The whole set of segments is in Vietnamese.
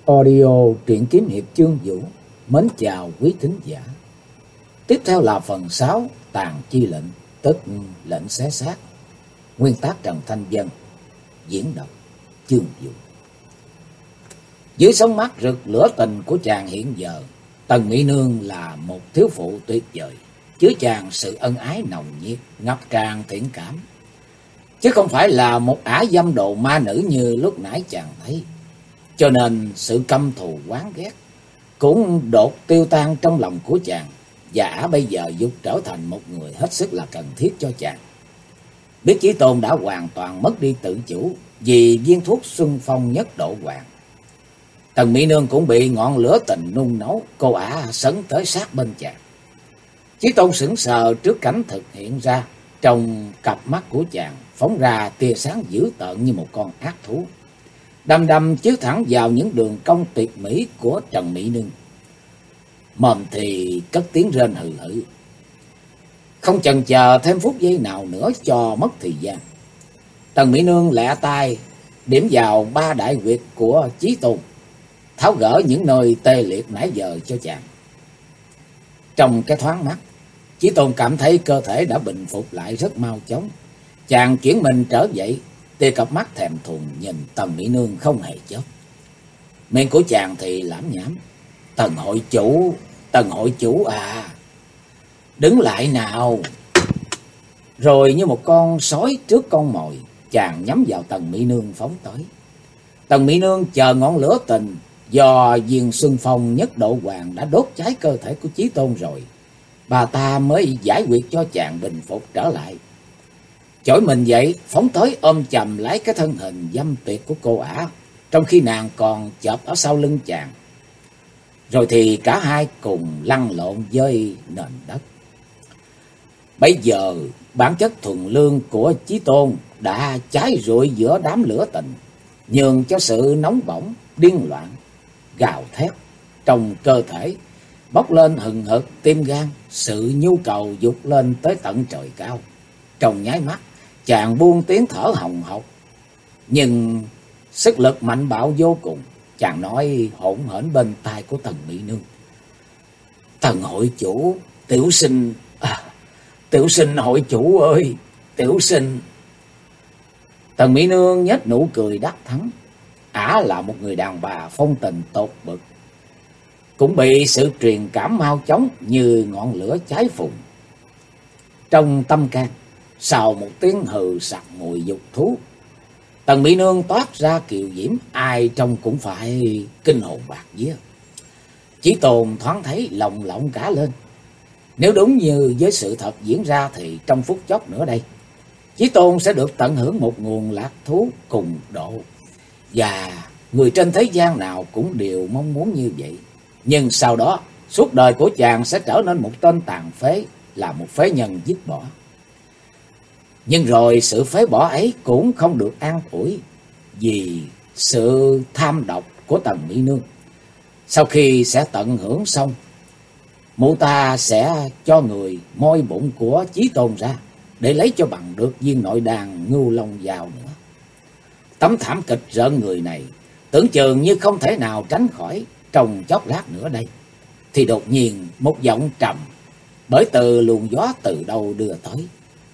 Audio truyện kiếm hiệp Chương Vũ. Mến chào quý thính giả. Tiếp theo là phần 6 Tàn chi lệnh, tức lệnh xé xác. Nguyên tác Trần Thanh Vân, diễn đọc Chương Vũ. Dưới sóng mắt rực lửa tình của chàng hiện giờ, Tần Mỹ Nương là một thiếu phụ tuyệt vời, chứa chan sự ân ái nồng nhiệt, ngập tràn thiện cảm, chứ không phải là một ả dâm đồ ma nữ như lúc nãy chàng thấy. Cho nên sự căm thù oán ghét cũng đột tiêu tan trong lòng của chàng, và ả bây giờ dục trở thành một người hết sức là cần thiết cho chàng. Biết Chí Tôn đã hoàn toàn mất đi tự chủ vì viên thuốc xuân phong nhất độ hoàng, Tần Mỹ Nương cũng bị ngọn lửa tình nung nấu, cô ả sấn tới sát bên chàng. Chí Tôn sững sờ trước cảnh thực hiện ra, trong cặp mắt của chàng phóng ra tia sáng dữ tợn như một con ác thú, đăm đăm chiếu thẳng vào những đường cong tuyệt mỹ của Trần Mỹ Nương. Mồm thì cất tiếng rên hừ hừ. Không chần chờ thêm phút giây nào nữa cho mất thời gian, Tần Mỹ Nương lẹ tay điểm vào 3 đại huyệt của Chí Tôn, tháo gỡ những nơi tê liệt nãy giờ cho chàng. Trong cái thoáng mắt, Chí Tôn cảm thấy cơ thể đã bình phục lại rất mau chóng. Chàng chuyển mình trở dậy, tia cặp mắt thèm thuồng nhìn Tần Mỹ Nương không hề chớp. Miệng của chàng thì lảm nhảm. Tần hội chủ à, đứng lại nào. Rồi như một con sói trước con mồi, chàng nhắm vào Tần Mỹ Nương phóng tới. Tần Mỹ Nương chờ ngọn lửa tình do viên xuân phong nhất độ hoàng đã đốt cháy cơ thể của Chí Tôn rồi, bà ta mới giải quyết cho chàng bình phục trở lại. Chổi mình dậy, phóng tới ôm chầm lấy cái thân hình dâm tuyệt của cô ả, trong khi nàng còn chộp ở sau lưng chàng. Rồi thì cả hai cùng lăn lộn với nền đất. Bây giờ bản chất thuần lương của Chí Tôn đã cháy rụi giữa đám lửa tình, nhường cho sự nóng bỏng, điên loạn, gào thét trong cơ thể bốc lên hừng hực tim gan, sự nhu cầu dục lên tới tận trời cao. Trong nháy mắt, chàng buông tiếng thở hồng hộc, nhưng sức lực mạnh bạo vô cùng. Chàng nói hỗn hển bên tai của Tần Mỹ Nương: Tần hội chủ, tiểu sinh hội chủ ơi, tiểu sinh. Tần Mỹ Nương nhếch nụ cười đắc thắng. Ả là một người đàn bà phong tình tột bực, cũng bị sự truyền cảm mau chóng như ngọn lửa cháy phùng. Trong tâm can, sau một tiếng hừ sặc mùi dục thú, Tần Mỹ Nương toát ra kiều diễm, ai trông cũng phải kinh hồn bạt vía. Chí Tôn thoáng thấy lòng lộng cả lên. Nếu đúng như với sự thật diễn ra thì trong phút chốc nữa đây, Chí Tôn sẽ được tận hưởng một nguồn lạc thú cùng độ. Và người trên thế gian nào cũng đều mong muốn như vậy. Nhưng sau đó, suốt đời của chàng sẽ trở nên một tên tàn phế, là một phế nhân dứt bỏ. Nhưng rồi sự phế bỏ ấy cũng không được an ủi, vì sự tham độc của Tần Mỹ Nương. Sau khi sẽ tận hưởng xong, mụ ta sẽ cho người moi bụng của Chí Tôn ra, để lấy cho bằng được viên nội đàn ngưu long vào nữa. Tấm thảm kịch rợn người này tưởng chừng như không thể nào tránh khỏi. Trong chốc lát nữa đây, thì đột nhiên một giọng trầm bởi từ luồng gió từ đâu đưa tới: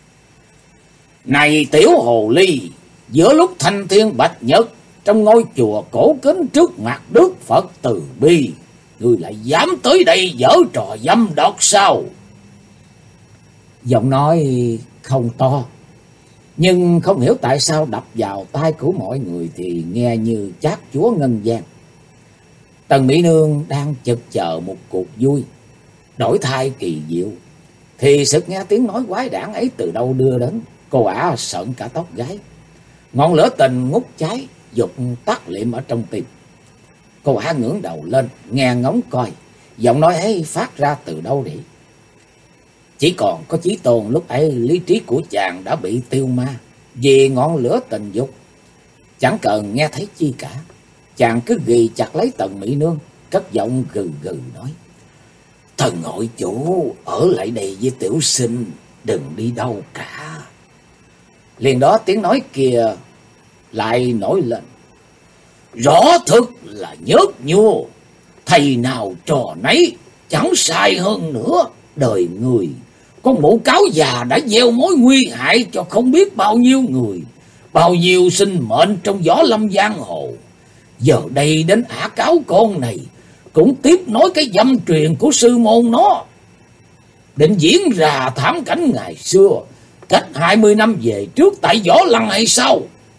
Này tiểu hồ ly, giữa lúc thanh thiên bạch nhật trong ngôi chùa cổ kính trước mặt Đức Phật từ bi, ngươi lại dám tới đây giở trò dâm đọt sao? Giọng nói không to, nhưng không hiểu tại sao đập vào tai của mọi người thì nghe như chát chúa ngân vang. Tần Mỹ Nương đang chực chờ một cuộc vui đổi thay kỳ diệu, thì sực nghe tiếng nói quái đản ấy từ đâu đưa đến. Cô ả sợn cả tóc gáy. Ngọn lửa tình ngút cháy, dục tắt liệm ở trong tim. Cô ả ngẩng đầu lên, nghe ngóng coi giọng nói ấy phát ra từ đâu vậy. Chỉ còn có Chí Tôn lúc ấy lý trí của chàng đã bị tiêu ma vì ngọn lửa tình dục, chẳng cần nghe thấy chi cả. Chàng cứ ghì chặt lấy Tần Mỹ Nương, cất giọng gừ gừ nói: Thần hội chủ ở lại đây với tiểu sinh, đừng đi đâu cả. Liền đó tiếng nói kia lại nổi lên: Rõ thực là nhớt nhua, thầy nào trò nấy, chẳng sai hơn nữa. Đời người, con mụ cáo già đã gieo mối nguy hại cho không biết bao nhiêu người, bao nhiêu sinh mệnh trong võ lâm giang hồ. Giờ đây đến ả cáo con này cũng tiếp nối cái dâm truyền của sư môn nó, định diễn ra thảm cảnh ngày xưa cách 20 năm về trước tại Võ Lăng hay sao?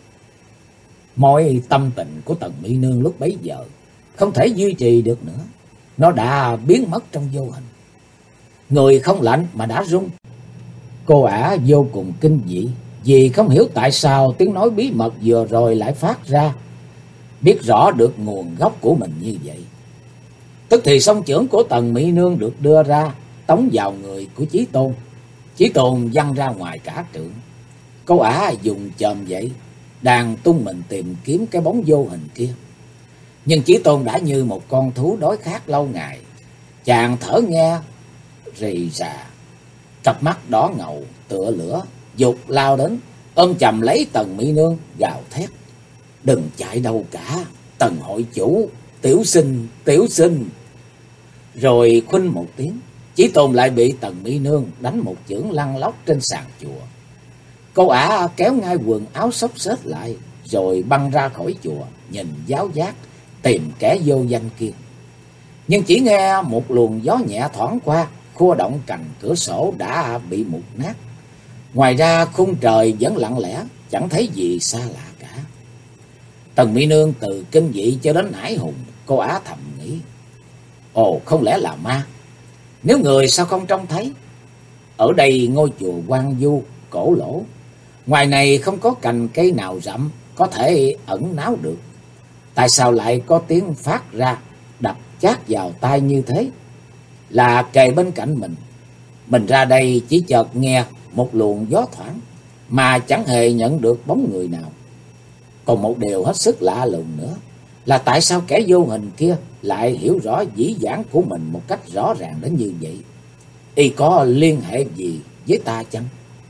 Mọi tâm tình của Tần Mỹ Nương lúc bấy giờ không thể duy trì được nữa, nó đã biến mất trong vô hình. Người không lạnh mà đã run. Cô ả vô cùng kinh dị vì không hiểu tại sao tiếng nói bí mật vừa rồi lại phát ra, biết rõ được nguồn gốc của mình như vậy. Tức thì song chưởng của Tần Mỹ Nương được đưa ra, tống vào người của Chí Tôn. Chí Tôn văng ra ngoài cả trượng. Cô ả dùng chòm vậy, đang tung mình tìm kiếm cái bóng vô hình kia. Nhưng Chí Tôn đã như một con thú đói khát lâu ngày. Chàng thở nghe rì rà, cặp mắt đỏ ngầu tựa lửa, dục lao đến, ôm chầm lấy Tần Mỹ Nương, gào thét: "Đừng chạy đâu cả, Tần hội chủ, tiểu sinh, tiểu sinh!" Rồi khuynh một tiếng, Chí Tôn lại bị Tần Mỹ Nương đánh một chưởng lăn lóc trên sàn chùa. Cô ả kéo ngay quần áo xốc xếch lại, rồi băng ra khỏi chùa, nhìn giáo giác tìm kẻ vô danh kia. Nhưng chỉ nghe một luồng gió nhẹ thoảng qua, khua động cành cửa sổ đã bị mục nát. Ngoài ra khung trời vẫn lặng lẽ, chẳng thấy gì xa lạ cả. Tần Mỹ Nương từ kinh dị cho đến hãi hùng, cô ả thầm nghĩ: ồ, không lẽ là ma? Nếu người sao không trông thấy? Ở đây ngôi chùa hoang vu cổ lỗ, ngoài này không có cành cây nào rậm có thể ẩn náu được. Tại sao lại có tiếng phát ra đập chát vào tai như thế? Là kề bên cạnh mình ra đây chỉ chợt nghe một luồng gió thoảng mà chẳng hề nhận được bóng người nào. Còn một điều hết sức lạ lùng nữa là tại sao kẻ vô hình kia lại hiểu rõ dĩ vãng của mình một cách rõ ràng đến như vậy? Y có liên hệ gì với ta chăng?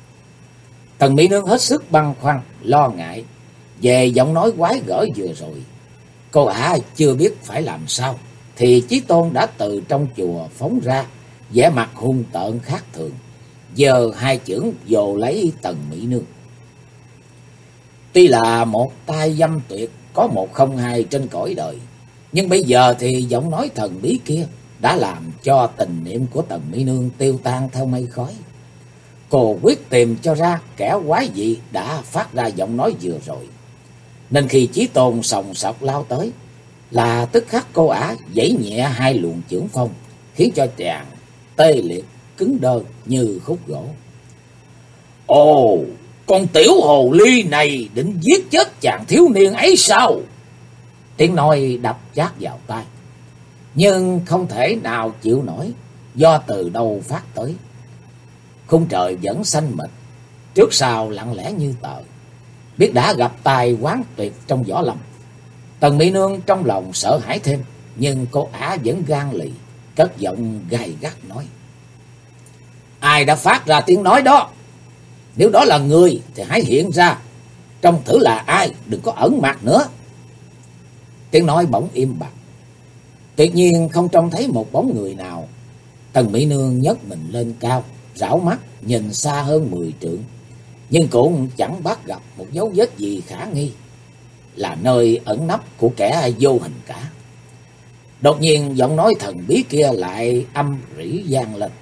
Tần Mỹ Nương hết sức băn khoăn, lo ngại về giọng nói quái gở vừa rồi. Cô ả chưa biết phải làm sao, thì Chí Tôn đã từ trong chùa phóng ra, vẻ mặt hung tợn khác thường, giơ hai chưởng vồ lấy Tần Mỹ Nương. Tuy là một tay dâm tuyệt có một không hai trên cõi đời, nhưng bây giờ thì giọng nói thần bí kia đã làm cho tình niệm của Tần Mỹ Nương tiêu tan theo mây khói. Cô quyết tìm cho ra kẻ quái dị đã phát ra giọng nói vừa rồi, nên khi Chí Tôn sòng sọc lao tới là tức khắc cô ả giãy nhẹ hai luồng chưởng phong, khiến cho chàng tê liệt cứng đơ như khúc gỗ. Ồ, con tiểu hồ ly này định giết chết chàng thiếu niên ấy sao? Tiếng nói đập chát vào tai, nhưng không thể nào chịu nổi do từ đâu phát tới. Khung trời vẫn xanh mịt, trước sau lặng lẽ như tờ, biết đã gặp tai quán tuyệt trong võ lâm. Tần Mỹ Nương trong lòng sợ hãi thêm, nhưng cô ả vẫn gan lì, cất giọng gay gắt nói: ai đã phát ra tiếng nói đó? Nếu đó là người thì hãy hiện ra, trông thử là ai, đừng có ẩn mặt nữa. Tiếng nói bỗng im bặt, tuyệt nhiên không trông thấy một bóng người nào. Tần Mỹ Nương nhấc mình lên cao, rảo mắt nhìn xa hơn 10 trượng, nhưng cũng chẳng bắt gặp một dấu vết gì khả nghi, là nơi ẩn nấp của kẻ vô hình cả. Đột nhiên giọng nói thần bí kia lại âm rỉ vang lên: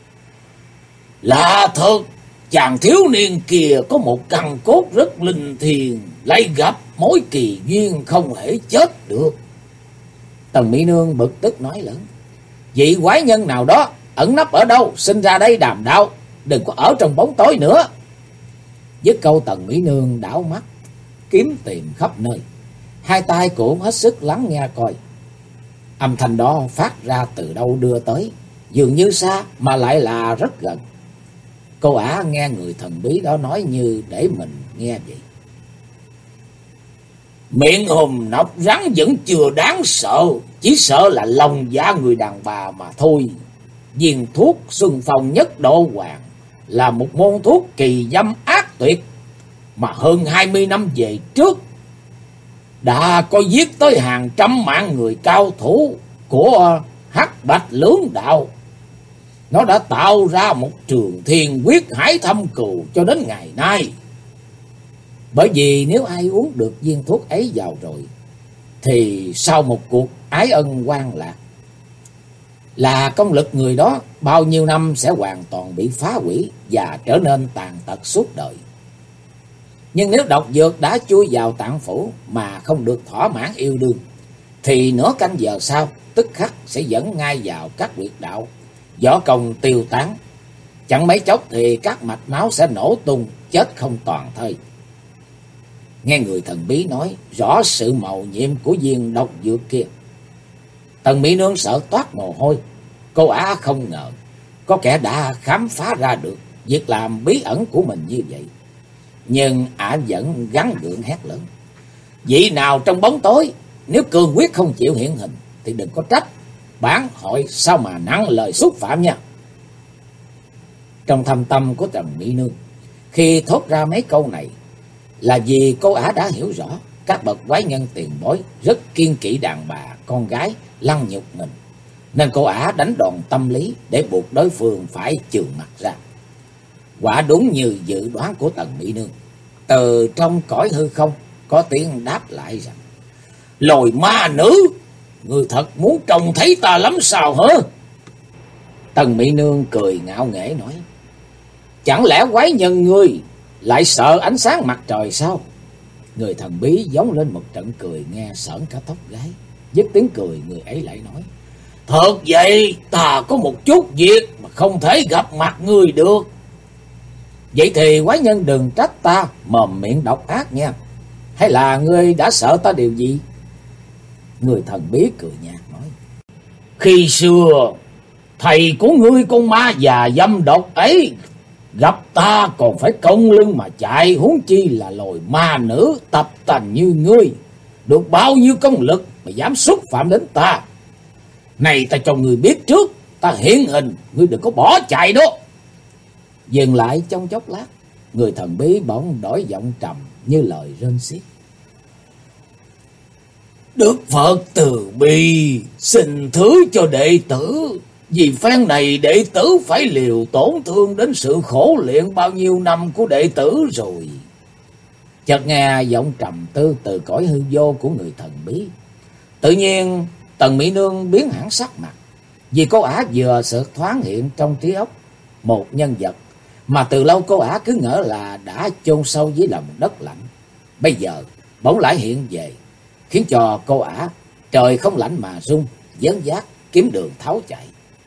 là thật, chàng thiếu niên kia có một căn cốt rất linh thiêng, lại gặp mối kỳ duyên không thể chết được. Tần Mỹ Nương bực tức nói lớn: vị quái nhân nào đó ẩn nấp ở đâu, xin ra đây đàm đạo, đừng có ở trong bóng tối nữa. Dứt câu, Tần Mỹ Nương đảo mắt kiếm tìm khắp nơi, hai tay cũng hết sức lắng nghe coi. Âm thanh đó phát ra từ đâu đưa tới, dường như xa mà lại là rất gần. Cô ả nghe người thần bí đó nói như để mình nghe vậy. Miệng hùm nọc rắn vẫn chưa đáng sợ, chỉ sợ là lòng dạ người đàn bà mà thôi. Viên thuốc Xuân Phong Nhất Độ Hoàng là một môn thuốc kỳ dâm ác tuyệt, mà hơn 20 năm về trước đã có giết tới hàng trăm mạng người cao thủ của Hắc Bạch Lưỡng Đạo. Nó đã tạo ra một trường thiên quyết hải thâm cừu cho đến ngày nay. Bởi vì nếu ai uống được viên thuốc ấy vào rồi, thì sau một cuộc ái ân oan lạc, là công lực người đó bao nhiêu năm sẽ hoàn toàn bị phá hủy và trở nên tàn tật suốt đời. Nhưng nếu độc dược đã chui vào tạng phủ mà không được thỏa mãn yêu đương, thì nửa canh giờ sau tức khắc sẽ dẫn ngay vào các huyệt đạo, võ công tiêu tán. Chẳng mấy chốc thì các mạch máu sẽ nổ tung, chết không toàn thây. Nghe người thần bí nói rõ sự mầu nhiệm của viên độc dược kia, Tần Mỹ Nương sợ toát mồ hôi. Cô ả không ngờ có kẻ đã khám phá ra được việc làm bí ẩn của mình như vậy. Nhưng ả vẫn gắng gượng hét lớn: vị nào trong bóng tối, nếu cương quyết không chịu hiện hình thì đừng có trách bản hội sao mà nặng lời xúc phạm nha. Trong thâm tâm của Tần Mỹ Nương khi thốt ra mấy câu này, là vì cô ả đã hiểu rõ các bậc quái nhân tiền bối rất kiêng kỵ đàn bà con gái lăng nhục mình, nên cô ả đánh đòn tâm lý để buộc đối phương phải chườm mặt ra. Quả đúng như dự đoán của Tần Mỹ Nương, từ trong cõi hư không có tiếng đáp lại rằng: lồi ma nữ, ngươi thật muốn trông thấy ta lắm sao hả? Tần Mỹ Nương cười ngạo nghễ nói: chẳng lẽ quái nhân ngươi lại sợ ánh sáng mặt trời sao? Người thần bí giống lên một trận cười nghe sởn cả tóc gáy. Dứt tiếng cười, người ấy lại nói: thật vậy, ta có một chút việc mà không thể gặp mặt ngươi được. Vậy thì quái nhân đừng trách ta mồm miệng độc ác nha. Hay là ngươi đã sợ ta điều gì? Người thần bí cười nhạt nói: khi xưa thầy của ngươi con ma già dâm độc ấy gặp ta còn phải cong lưng mà chạy, huống chi là loài ma nữ tập tành như ngươi, được bao nhiêu công lực mà dám xúc phạm đến ta. Này ta cho ngươi biết trước, ta hiện hình, ngươi đừng có bỏ chạy đó. Dừng lại trong chốc lát, người thần bí bỗng đổi giọng trầm như lời rên xiết: Đức Phật từ bi, xin thứ cho đệ tử. Vì phen này đệ tử phải liều tổn thương đến sự khổ luyện bao nhiêu năm của đệ tử rồi. Chợt nghe giọng trầm tư từ cõi hư vô của người thần bí. Tự nhiên Tần Mỹ Nương biến hẳn sắc mặt, vì cô ả vừa sực thoáng hiện trong trí óc một nhân vật mà từ lâu cô ả cứ ngỡ là đã chôn sâu dưới lòng đất lạnh. Bây giờ bỗng lại hiện về, khiến cho cô ả trời không lạnh mà run, dấn dác kiếm đường tháo chạy.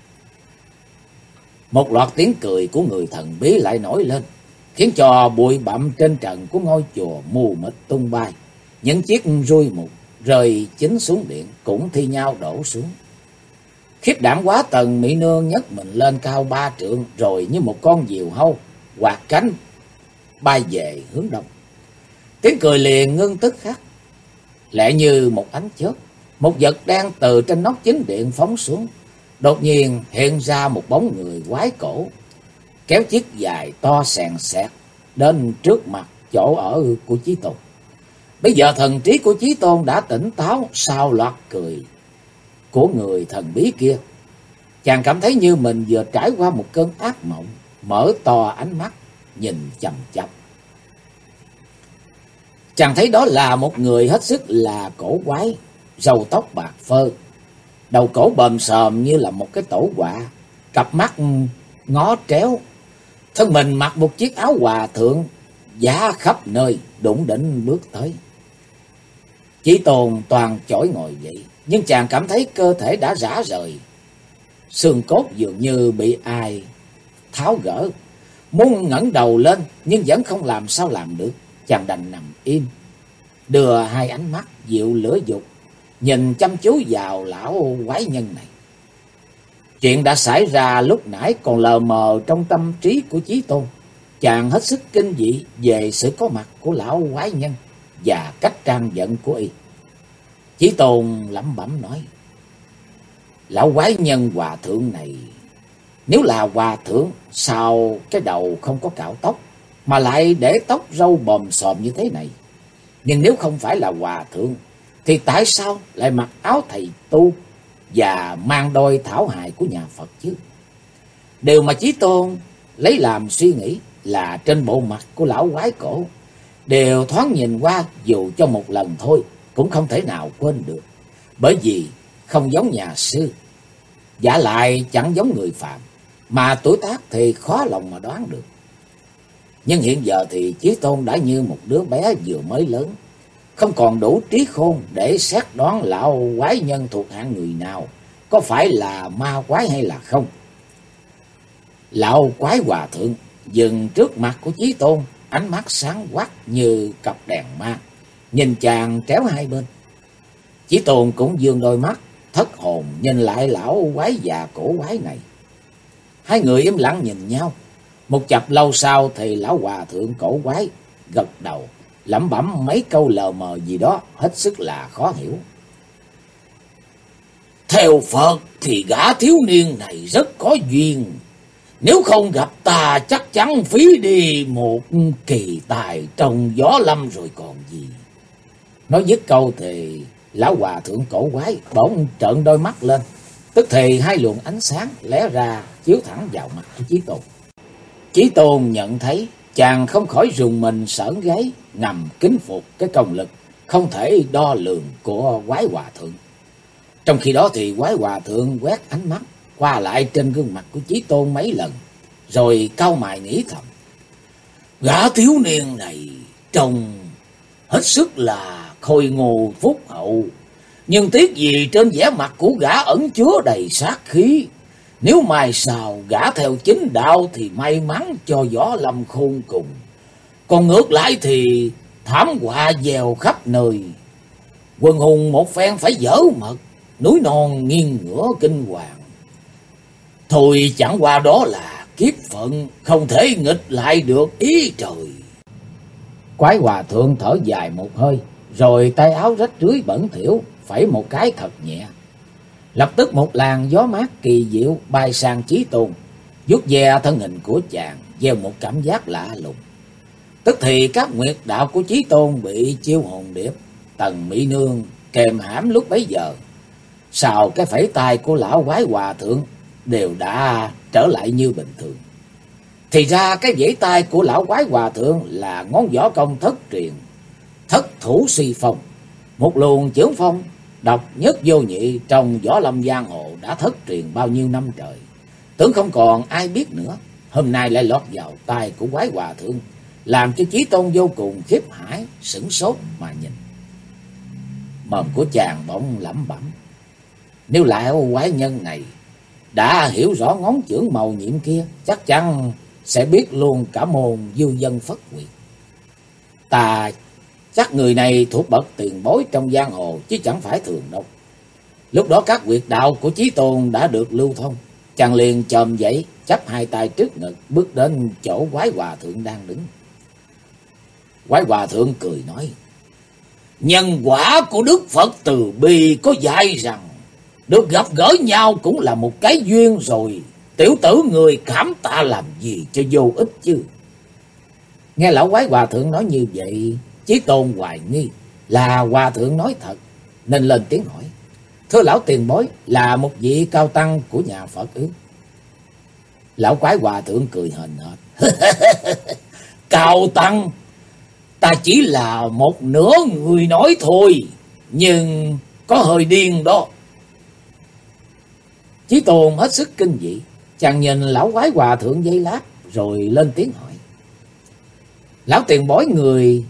Một loạt tiếng cười của người thần bí lại nổi lên, khiến cho bụi bặm trên trần của ngôi chùa mù mịt tung bay. Những chiếc rui mục rơi chính xuống điện cũng thi nhau đổ xuống. Khiếp đảm quá, Tần Mỹ Nương nhấc mình lên cao 3 trượng, rồi như một con diều hâu quạt cánh bay về hướng đông. Tiếng cười liền ngưng tức khắc. Lẹ như một ánh chớp, một vật đen từ trên nóc chính điện phóng xuống. Đột nhiên hiện ra một bóng người quái cổ, kéo chiếc dài to sèn sẹt đến trước mặt chỗ ở của Chí Tôn. Bây giờ thần trí của Chí Tôn đã tỉnh táo sau loạt cười của người thần bí kia. Chàng cảm thấy như mình vừa trải qua một cơn ác mộng, mở to ánh mắt nhìn chằm chằm. Chàng thấy đó là một người hết sức là cổ quái, râu tóc bạc phơ, đầu cổ bờm sờm như là một cái tổ quạ, cặp mắt ngó tréo, thân mình mặc một chiếc áo hòa thượng giá khắp nơi, đủng đỉnh bước tới. Chí Tôn toàn chỏi ngồi dậy, nhưng chàng cảm thấy cơ thể đã rã rời, xương cốt dường như bị ai tháo gỡ. Muốn ngẩng đầu lên nhưng vẫn không làm sao làm được. Chàng đành nằm im, đưa hai ánh mắt dịu lửa dục nhìn chăm chú vào lão quái nhân này. Chuyện đã xảy ra lúc nãy còn lờ mờ trong tâm trí của Chí Tôn. Chàng hết sức kinh dị về sự có mặt của lão quái nhân và cách trang giận của y. Chí Tôn lẩm bẩm nói: lão quái nhân hòa thượng này, nếu là hòa thượng sao cái đầu không có cạo tóc, mà lại để tóc râu bòm xòm như thế này? Nhưng nếu không phải là hòa thượng thì tại sao lại mặc áo thầy tu và mang đôi thảo hài của nhà Phật chứ? Điều mà Chí Tôn lấy làm suy nghĩ là trên bộ mặt của lão quái cổ đều thoáng nhìn qua, dù cho một lần thôi cũng không thể nào quên được, bởi vì không giống nhà sư, vả lại chẳng giống người phàm, mà tuổi tác thì khó lòng mà đoán được. Nhưng hiện giờ thì Chí Tôn đã như một đứa bé vừa mới lớn, không còn đủ trí khôn để xét đoán lão quái nhân thuộc hạng người nào, có phải là ma quái hay là không. Lão quái hòa thượng dừng trước mặt của Chí Tôn, ánh mắt sáng quắc như cặp đèn ma, nhìn chàng tréo hai bên. Chí Tôn cũng dương đôi mắt thất hồn nhìn lại lão quái già cổ quái này. Hai người im lặng nhìn nhau. Một chập lâu sau thì lão hòa thượng cổ quái gật đầu, lẩm bẩm mấy câu lờ mờ gì đó hết sức là khó hiểu. Theo Phật thì gã thiếu niên này rất có duyên, nếu không gặp ta chắc chắn phí đi một kỳ tài trong gió lâm rồi còn gì. Nói dứt câu thì lão hòa thượng cổ quái bỗng trợn đôi mắt lên, tức thì hai luồng ánh sáng lóe ra chiếu thẳng vào mặt của Chí Tôn. Chí Tôn nhận thấy chàng không khỏi rùng mình sởn gáy, ngầm kính phục cái công lực không thể đo lường của quái hòa thượng. Trong khi đó thì quái hòa thượng quét ánh mắt qua lại trên gương mặt của Chí Tôn mấy lần, rồi cau mày nghĩ thầm: gã thiếu niên này trông hết sức là khôi ngô phúc hậu, nhưng tiếc gì trên vẻ mặt của gã ẩn chứa đầy sát khí. Nếu mai sau gã theo chính đạo thì may mắn cho gió lâm khôn cùng, còn ngược lại thì thảm họa gieo khắp nơi. Quần hùng một phen phải dở mật, núi non nghiêng ngửa kinh hoàng. Thôi chẳng qua đó là kiếp phận, không thể nghịch lại được ý trời. Quái hòa thượng thở dài một hơi, rồi tay áo rách rưới bẩn thỉu phẩy một cái thật nhẹ. Lập tức một làn gió mát kỳ diệu bay sang Chí Tôn, vuốt ve thân hình của chàng, gieo một cảm giác lạ lùng. Tức thì các nguyệt đạo của Chí Tôn bị chiêu hồn điệp, Tần Mỹ Nương kèm hãm lúc bấy giờ, sau cái phẩy tay của lão quái hòa thượng đều đã trở lại như bình thường. Thì ra cái vẫy tay của lão quái hòa thượng là ngón võ công thất truyền, Thất Thủ Suy Phong, một luồng chưởng phong độc nhất vô nhị trong võ lâm giang hồ đã thất truyền bao nhiêu năm trời. Tưởng không còn ai biết nữa, hôm nay lại lọt vào tay của quái hòa thượng, làm cho Chí Tôn vô cùng khiếp hãi, sửng sốt mà nhìn. Mồm của chàng bỗng lẩm bẩm: nếu lão quái nhân này đã hiểu rõ ngón chưởng màu nhiệm kia, chắc chắn sẽ biết luôn cả môn du dân Phất Nguyệt. Ta chắc người này thuộc bậc tiền bối trong giang hồ chứ chẳng phải thường đâu. Lúc đó các huyệt đạo của Chí Tôn đã được lưu thông, chàng liền chồm dậy, chắp hai tay trước ngực, bước đến chỗ quái hòa thượng đang đứng. Quái hòa thượng cười nói: nhân quả của Đức Phật từ bi có dạy rằng được gặp gỡ nhau cũng là một cái duyên rồi. Tiểu tử người cảm tạ làm gì cho vô ích chứ. Nghe lão quái hòa thượng nói như vậy, Chí Tôn hoài nghi là hòa thượng nói thật, nên lên tiếng hỏi: thưa lão tiền bối, là một vị cao tăng của nhà Phật ư? Lão quái hòa thượng cười hờn hển: cao tăng, ta chỉ là một nửa người nói thôi, nhưng có hơi điên đó. Chí Tôn hết sức kinh dị, chàng nhìn lão quái hòa thượng giây lát, rồi lên tiếng hỏi: lão tiền bối người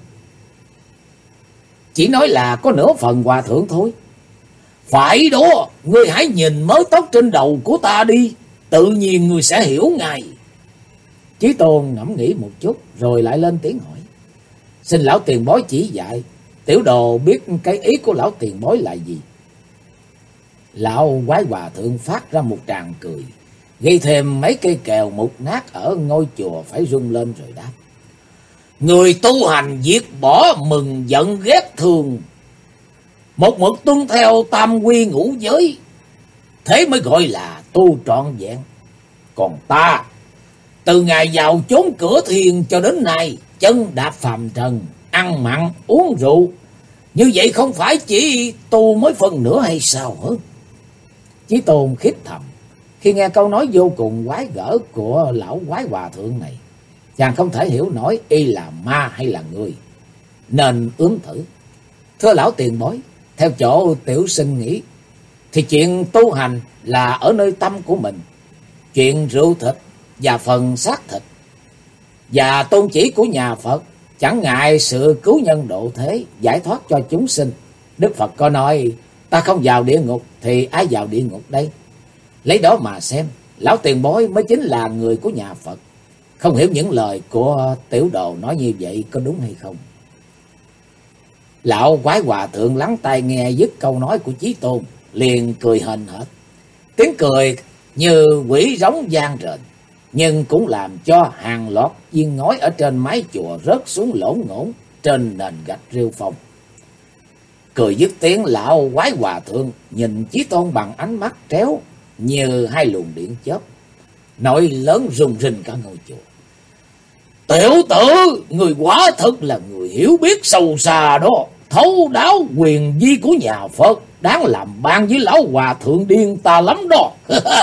chỉ nói là có nửa phần hòa thượng thôi. Phải đó, ngươi hãy nhìn mớ tóc trên đầu của ta đi, tự nhiên ngươi sẽ hiểu ngay. Chí Tôn ngẫm nghĩ một chút, rồi lại lên tiếng hỏi: xin lão tiền bối chỉ dạy, tiểu đồ biết cái ý của lão tiền bối là gì. Lão quái hòa thượng phát ra một tràng cười, gây thêm mấy cây kèo mục nát ở ngôi chùa phải rung lên rồi đáp: người tu hành diệt bỏ mừng giận ghét thương, một mực tuân theo tam quy ngũ giới, thế mới gọi là tu trọn vẹn. Còn ta, từ ngày vào chốn cửa thiền cho đến nay, chân đạp phàm trần, ăn mặn uống rượu, Như vậy không phải chỉ tu mới phần nữa hay sao hả? Chí Tôn khiếp thầm khi nghe câu nói vô cùng quái gở của lão quái hòa thượng này. Chàng không thể hiểu nổi y là ma hay là người, nên ướm thử. Thưa lão tiền bối, theo chỗ tiểu sinh nghĩ, thì chuyện tu hành là ở nơi tâm của mình. Chuyện rượu thịt và phần xác thịt và tôn chỉ của nhà Phật chẳng ngại sự cứu nhân độ thế, giải thoát cho chúng sinh. Đức Phật có nói, ta không vào địa ngục thì ai vào địa ngục đây? Lấy đó mà xem, lão tiền bối mới chính là người của nhà Phật. Không hiểu những lời của tiểu đồ nói như vậy có đúng hay không? Lão quái hòa thượng lắng tai nghe dứt câu nói của Chí Tôn, liền cười hền hệt. Tiếng cười như quỷ rống vang rền, nhưng cũng làm cho hàng loạt viên ngói ở trên mái chùa rớt xuống lỗ ngỗng trên nền gạch rêu phong. Cười dứt tiếng, lão quái hòa thượng nhìn Chí Tôn bằng ánh mắt tréo như hai luồng điện chớp, nói lớn rung rinh cả ngôi chùa. Tiểu tử, người quả thật là người hiểu biết sâu xa đó, thấu đáo quyền vi của nhà Phật, đáng làm bạn với lão hòa thượng điên ta lắm đó.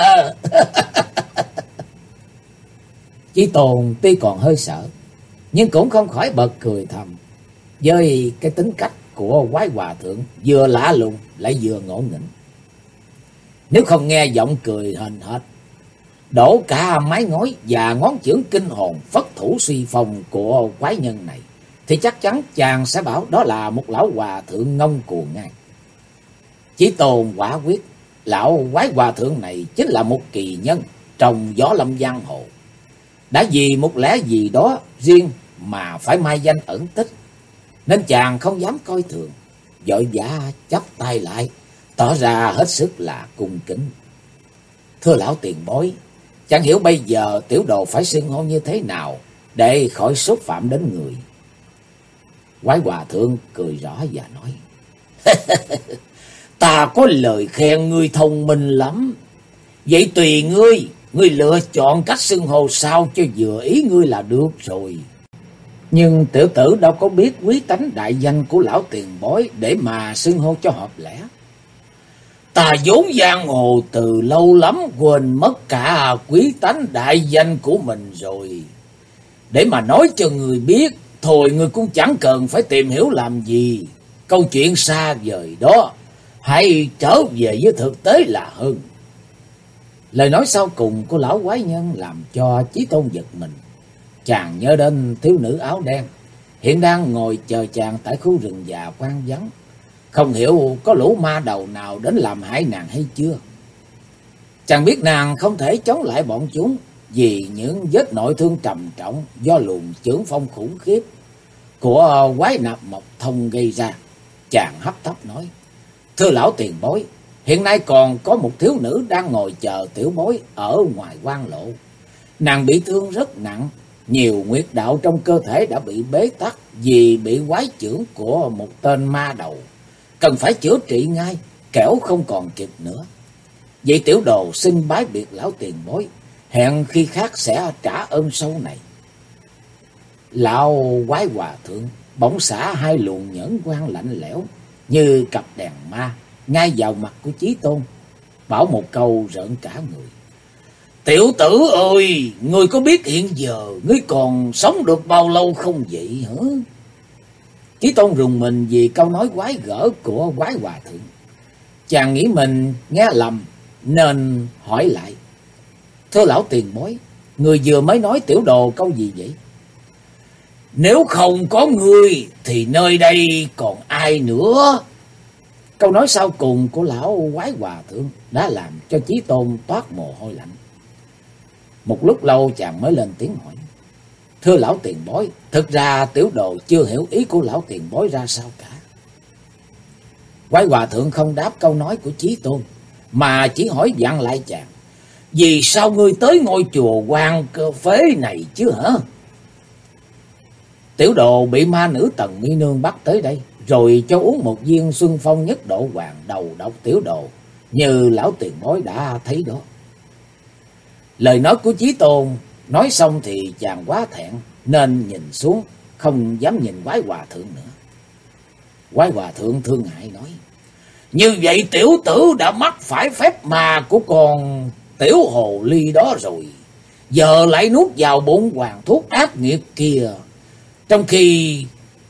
Chí Tôn tuy còn hơi sợ, nhưng cũng không khỏi bật cười thầm. Với cái tính cách của quái hòa thượng vừa lạ lùng lại vừa ngộ nghĩnh, nếu không nghe giọng cười hền hệt, đổ cả mái ngói và ngón chưởng kinh hồn phất thủ suy phong của quái nhân này, thì chắc chắn chàng sẽ bảo đó là một lão hòa thượng ngông cuồng ngay. Chí Tôn quả quyết, lão quái hòa thượng này chính là một kỳ nhân trong gió lâm giang hồ, đã vì một lẽ gì đó riêng mà phải mai danh ẩn tích, nên chàng không dám coi thường, vội vã chắp tay lại, tỏ ra hết sức là cung kính. Thưa lão tiền bối, chẳng hiểu bây giờ tiểu đồ phải xưng hô như thế nào để khỏi xúc phạm đến người. Quái hòa thượng cười rõ và nói, ta có lời khen ngươi thông minh lắm. Vậy tùy ngươi lựa chọn cách xưng hô sao cho vừa ý ngươi là được rồi. Nhưng tiểu tử đâu có biết quý tánh đại danh của lão tiền bối để mà xưng hô cho hợp lẽ. Ta vốn giang hồ từ lâu lắm, quên mất cả quý tánh đại danh của mình rồi. Để mà nói cho người biết, thôi người cũng chẳng cần phải tìm hiểu làm gì. Câu chuyện xa vời đó, hãy trở về với thực tế là hơn. Lời nói sau cùng của lão quái nhân làm cho Chí Tôn giật mình. Chàng nhớ đến thiếu nữ áo đen hiện đang ngồi chờ chàng tại khu rừng già quan vắng. Không hiểu có lũ ma đầu nào đến làm hại nàng hay chưa. Chàng biết nàng không thể chống lại bọn chúng vì những vết nội thương trầm trọng do luồng chưởng phong khủng khiếp của quái nạp Mộc Thông gây ra. Chàng hấp tấp nói, thưa lão tiền bối, hiện nay còn có một thiếu nữ đang ngồi chờ tiểu bối ở ngoài quan lộ. Nàng bị thương rất nặng, nhiều nguyệt đạo trong cơ thể đã bị bế tắc vì bị quái chưởng của một tên ma đầu, cần phải chữa trị ngay, kẻo không còn kịp nữa. Vậy tiểu đồ xin bái biệt lão tiền bối, hẹn khi khác sẽ trả ơn sâu này. Lão quái hòa thượng bỗng xả hai luồng nhẫn quang lạnh lẽo như cặp đèn ma ngay vào mặt của Chí Tôn, bảo một câu rợn cả người. Tiểu tử ơi, ngươi có biết hiện giờ ngươi còn sống được bao lâu không vậy hả? Chí Tôn rùng mình vì câu nói quái gở của quái hòa thượng. Chàng nghĩ mình nghe lầm nên hỏi lại, thưa lão tiền bối, người vừa mới nói tiểu đồ câu gì vậy? Nếu không có ngươi thì nơi đây còn ai nữa? Câu nói sau cùng của lão quái hòa thượng đã làm cho Chí Tôn toát mồ hôi lạnh. Một lúc lâu chàng mới lên tiếng hỏi, thưa lão tiền bối, thực ra tiểu đồ chưa hiểu ý của lão tiền bối ra sao cả. Quái hòa thượng không đáp câu nói của Chí Tôn, mà chỉ hỏi dặn lại chàng, vì sao ngươi tới ngôi chùa quan cơ phế này chứ hả? Tiểu đồ bị ma nữ Tần Mỹ Nương bắt tới đây, rồi cho uống một viên Xuân Phong Nhất Độ Hoàng đầu độc tiểu đồ, như lão tiền bối đã thấy đó. Lời nói của Chí Tôn nói xong thì chàng quá thẹn nên nhìn xuống, không dám nhìn quái hòa thượng nữa. Quái hòa thượng thương hại nói: Như vậy tiểu tử đã mắc phải phép ma của con tiểu hồ ly đó rồi. Giờ lại nuốt vào bụng hoàng thuốc ác nghiệt kia. Trong khi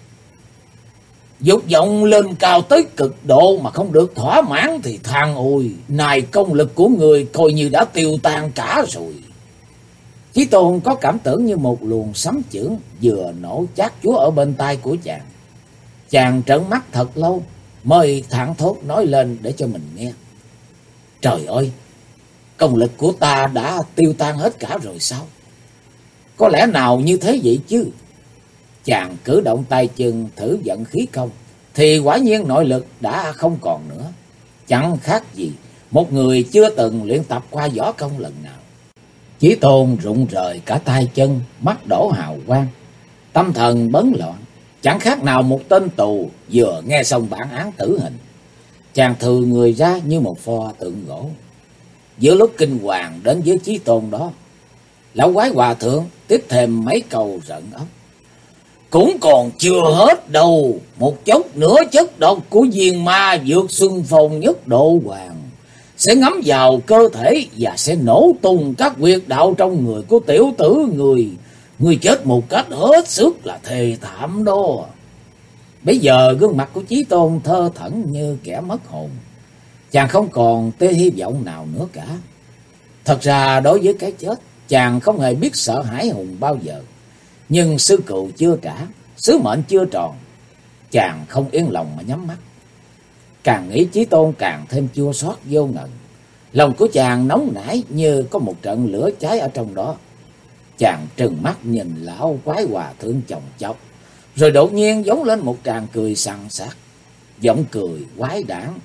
dục vọng lên cao tới cực độ mà không được thỏa mãn thì than ôi, này công lực của người coi như đã tiêu tan cả rồi. Chí Tôn có cảm tưởng như một luồng sấm chưởng vừa nổ chát chúa ở bên tai của chàng. Chàng trợn mắt thật lâu mới thẳng thốt nói lên để cho mình nghe: Trời ơi, công lực của ta đã tiêu tan hết cả rồi sao? Có lẽ nào như thế vậy chứ? Chàng cử động tay chân thử vận khí công thì quả nhiên nội lực đã không còn nữa. Chẳng khác gì một người chưa từng luyện tập qua võ công lần nào. Chí Tôn rụng rời cả tay chân, mắt đổ hào quang, tâm thần bấn loạn, chẳng khác nào một tên tù vừa nghe xong bản án tử hình. Chàng thừ người ra như một pho tượng gỗ. Giữa lúc kinh hoàng đến với Chí Tôn đó, lão quái hòa thượng tiếp thêm mấy câu rợn óc: Cũng còn chưa hết đâu, một chốc nữa chất độc của viên ma dược xuân phong nhất độ hoàng sẽ ngấm vào cơ thể và sẽ nổ tung các huyệt đạo trong người của tiểu tử người. Người chết một cách hết sức là thê thảm đó. Bây giờ gương mặt của Chí Tôn thơ thẩn như kẻ mất hồn. Chàng không còn tia hy vọng nào nữa cả. Thật ra đối với cái chết, chàng không hề biết sợ hãi hùng bao giờ. Nhưng sư cựu chưa trả, sứ mệnh chưa tròn, chàng không yên lòng mà nhắm mắt. Càng nghĩ Chí Tôn càng thêm chua xót vô ngần. Lòng của chàng nóng nảy như có một trận lửa cháy ở trong đó. Chàng trừng mắt nhìn lão quái hòa thượng chồng chọc, rồi đột nhiên giống lên một tràng cười sằng sặc. Giọng cười quái đản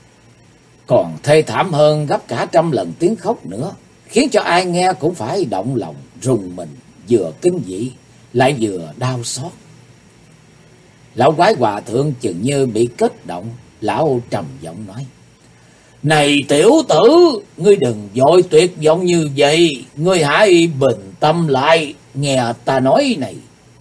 còn thê thảm hơn gấp cả trăm lần tiếng khóc nữa, khiến cho ai nghe cũng phải động lòng rùng mình, vừa kinh dị lại vừa đau xót. Lão quái hòa thượng chừng như bị kích động, lão trầm giọng nói: Này tiểu tử, ngươi đừng vội tuyệt vọng như vậy, ngươi hãy bình tâm lại, nghe ta nói này.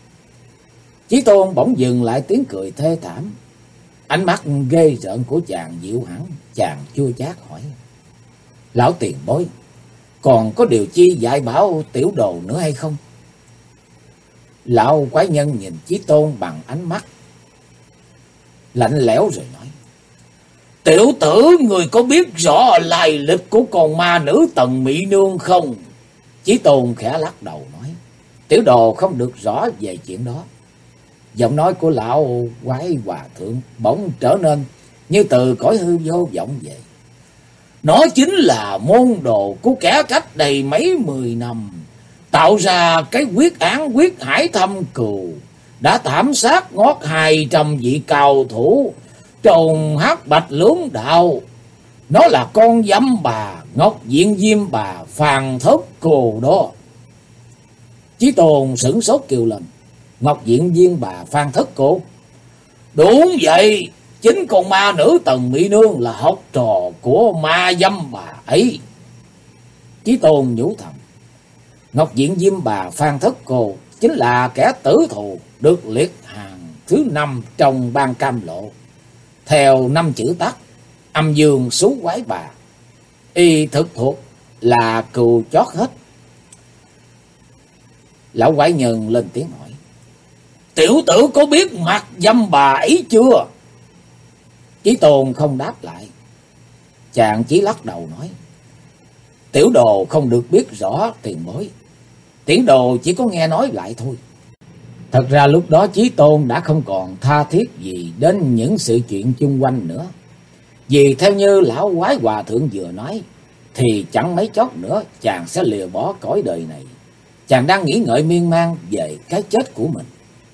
Chí Tôn bỗng dừng lại tiếng cười thê thảm. Ánh mắt ghê rợn của chàng dịu hẳn, chàng chua chát hỏi: Lão tiền bối, còn có điều chi dạy bảo tiểu đồ nữa hay không? Lão quái nhân nhìn Chí Tôn bằng ánh mắt lạnh lẽo rồi nói: Tiểu tử, người có biết rõ lai lịch của con ma nữ Tần Mỹ Nương không? Chí Tôn khẽ lắc đầu nói: Tiểu đồ không được rõ về chuyện đó. Giọng nói của lão quái hòa thượng bỗng trở nên như từ cõi hư vô vọng về. Nó chính là môn đồ của kẻ cách đây mấy 10 năm tạo ra cái quyết án quyết hải thâm cừu, đã thảm sát ngót 200 vị cao thủ trong Hắc Bạch Lưỡng Đạo. Nó là con dâm bà Ngọc Diện Diêm bà Phàn Thất Cô đó. Chí Tôn sửng sốt kêu lên: Ngọc Diện Diêm bà Phan Thất Cô? Đúng vậy, chính con ma nữ Tần Mỹ Nương là học trò của ma dâm bà ấy. Chí Tôn nhủ thầm: Ngọc Diện Diêm bà Phan Thất Cô chính là kẻ tử thù được liệt hàng thứ 5 trong ban Cam Lộ. Theo 5 chữ tắt, âm dương xú quái bà, y thực thuộc là cừu chót hết. Lão quái nhân lên tiếng hỏi: Tiểu tử có biết mặt dâm bà ấy chưa? Chí Tôn không đáp lại. Chàng chỉ lắc đầu nói: Tiểu đồ không được biết rõ tiền bối. Tiểu đồ chỉ có nghe nói lại thôi. Thật ra lúc đó Chí Tôn đã không còn tha thiết gì đến những sự chuyện chung quanh nữa. Vì theo như lão quái hòa thượng vừa nói, thì chẳng mấy chốc nữa chàng sẽ lìa bỏ cõi đời này. Chàng đang nghĩ ngợi miên man về cái chết của mình.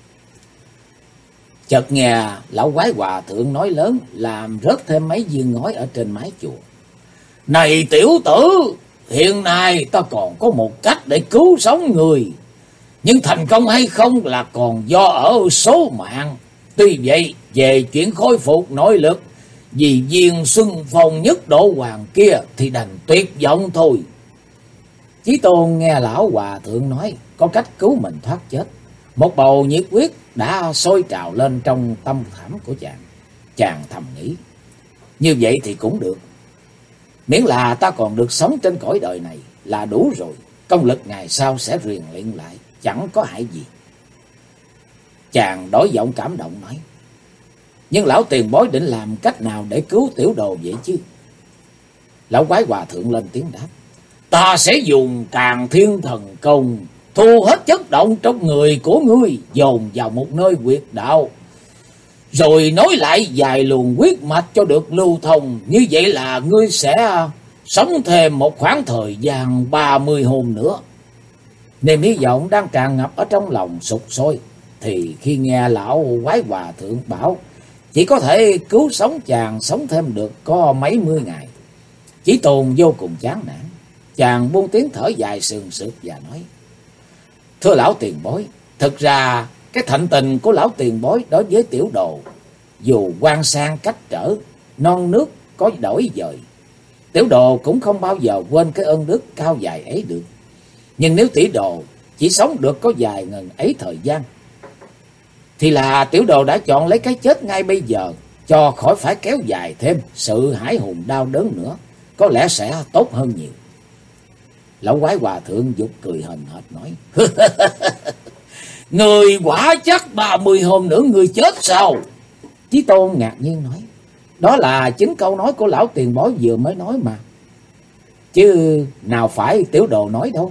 Chợt nghe lão quái hòa thượng nói lớn, làm rớt thêm mấy viên ngói ở trên mái chùa: Này tiểu tử, hiện nay ta còn có một cách để cứu sống người, nhưng thành công hay không là còn do ở số mạng. Tuy vậy, về chuyện khôi phục nội lực vì viên xuân phong nhất độ hoàng kia thì đành tuyệt vọng thôi. Chí Tôn nghe lão hòa thượng nói có cách cứu mình thoát chết, một bầu nhiệt huyết đã sôi trào lên trong tâm khảm của chàng. Chàng thầm nghĩ, như vậy thì cũng được. Miễn là ta còn được sống trên cõi đời này là đủ rồi. Công lực ngày sau sẽ rèn luyện lại, chẳng có hại gì. Chàng đổi giọng cảm động nói, nhưng lão tiền bối định làm cách nào để cứu tiểu đồ vậy chứ? Lão quái hòa thượng lên tiếng đáp, ta sẽ dùng Càn Thiên Thần Công, thu hết chất động trong người của ngươi, dồn vào một nơi huyệt đạo, rồi nối lại vài luồng huyết mạch cho được lưu thông. Như vậy là ngươi sẽ sống thêm một khoảng thời gian 30 hôm nữa. Niềm hy vọng đang tràn ngập ở trong lòng sục sôi, thì khi nghe lão quái hòa thượng bảo chỉ có thể cứu sống chàng sống thêm được có mấy mươi ngày, Chí Tôn vô cùng chán nản. Chàng buông tiếng thở dài sườn sượt và nói, thưa lão tiền bối, thực ra cái thạnh tình của lão tiền bối đối với tiểu đồ, dù quan sang cách trở, non nước có đổi dời, tiểu đồ cũng không bao giờ quên cái ơn đức cao dài ấy được. Nhưng nếu tiểu đồ chỉ sống được có vài ngần ấy thời gian, thì là tiểu đồ đã chọn lấy cái chết ngay bây giờ, cho khỏi phải kéo dài thêm sự hãi hùng đau đớn nữa, có lẽ sẽ tốt hơn nhiều. Lão quái hòa thượng giục cười hờn hệt nói, người quả chắc 30 hôm nữa người chết sao? Chí Tôn ngạc nhiên nói, đó là chính câu nói của lão tiền bối vừa mới nói mà, chứ nào phải tiểu đồ nói đâu.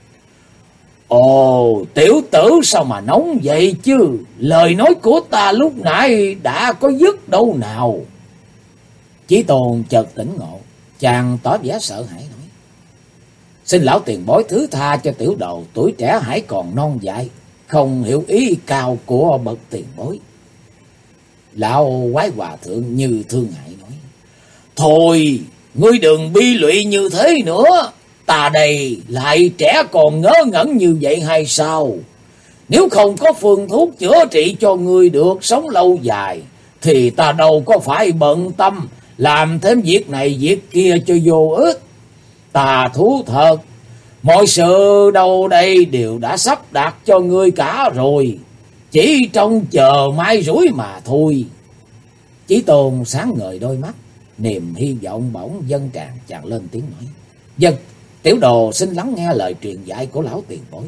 Ồ, tiểu tử sao mà nóng vậy chứ? Lời nói của ta lúc nãy đã có dứt đâu nào? Chí Tôn chợt tỉnh ngộ, chàng tỏ vẻ sợ hãi nói, xin lão tiền bối thứ tha cho tiểu đồ, tuổi trẻ hãy còn non dại, không hiểu ý cao của bậc tiền bối. Lão quái hòa thượng như thương hại nói, thôi, ngươi đừng bi lụy như thế nữa. Ta đây lại trẻ còn ngớ ngẩn như vậy hay sao? Nếu không có phương thuốc chữa trị cho ngươi được sống lâu dài, thì ta đâu có phải bận tâm làm thêm việc này việc kia cho vô ích. Ta thú thật, mọi sự đâu đây đều đã sắp đặt cho ngươi cả rồi, chỉ trông chờ mai rủi mà thôi. Chí Tôn sáng ngời đôi mắt, niềm hy vọng bỗng dâng tràn, chàng lên tiếng nói, dân tiểu đồ xin lắng nghe lời truyền dạy của lão tiền bối.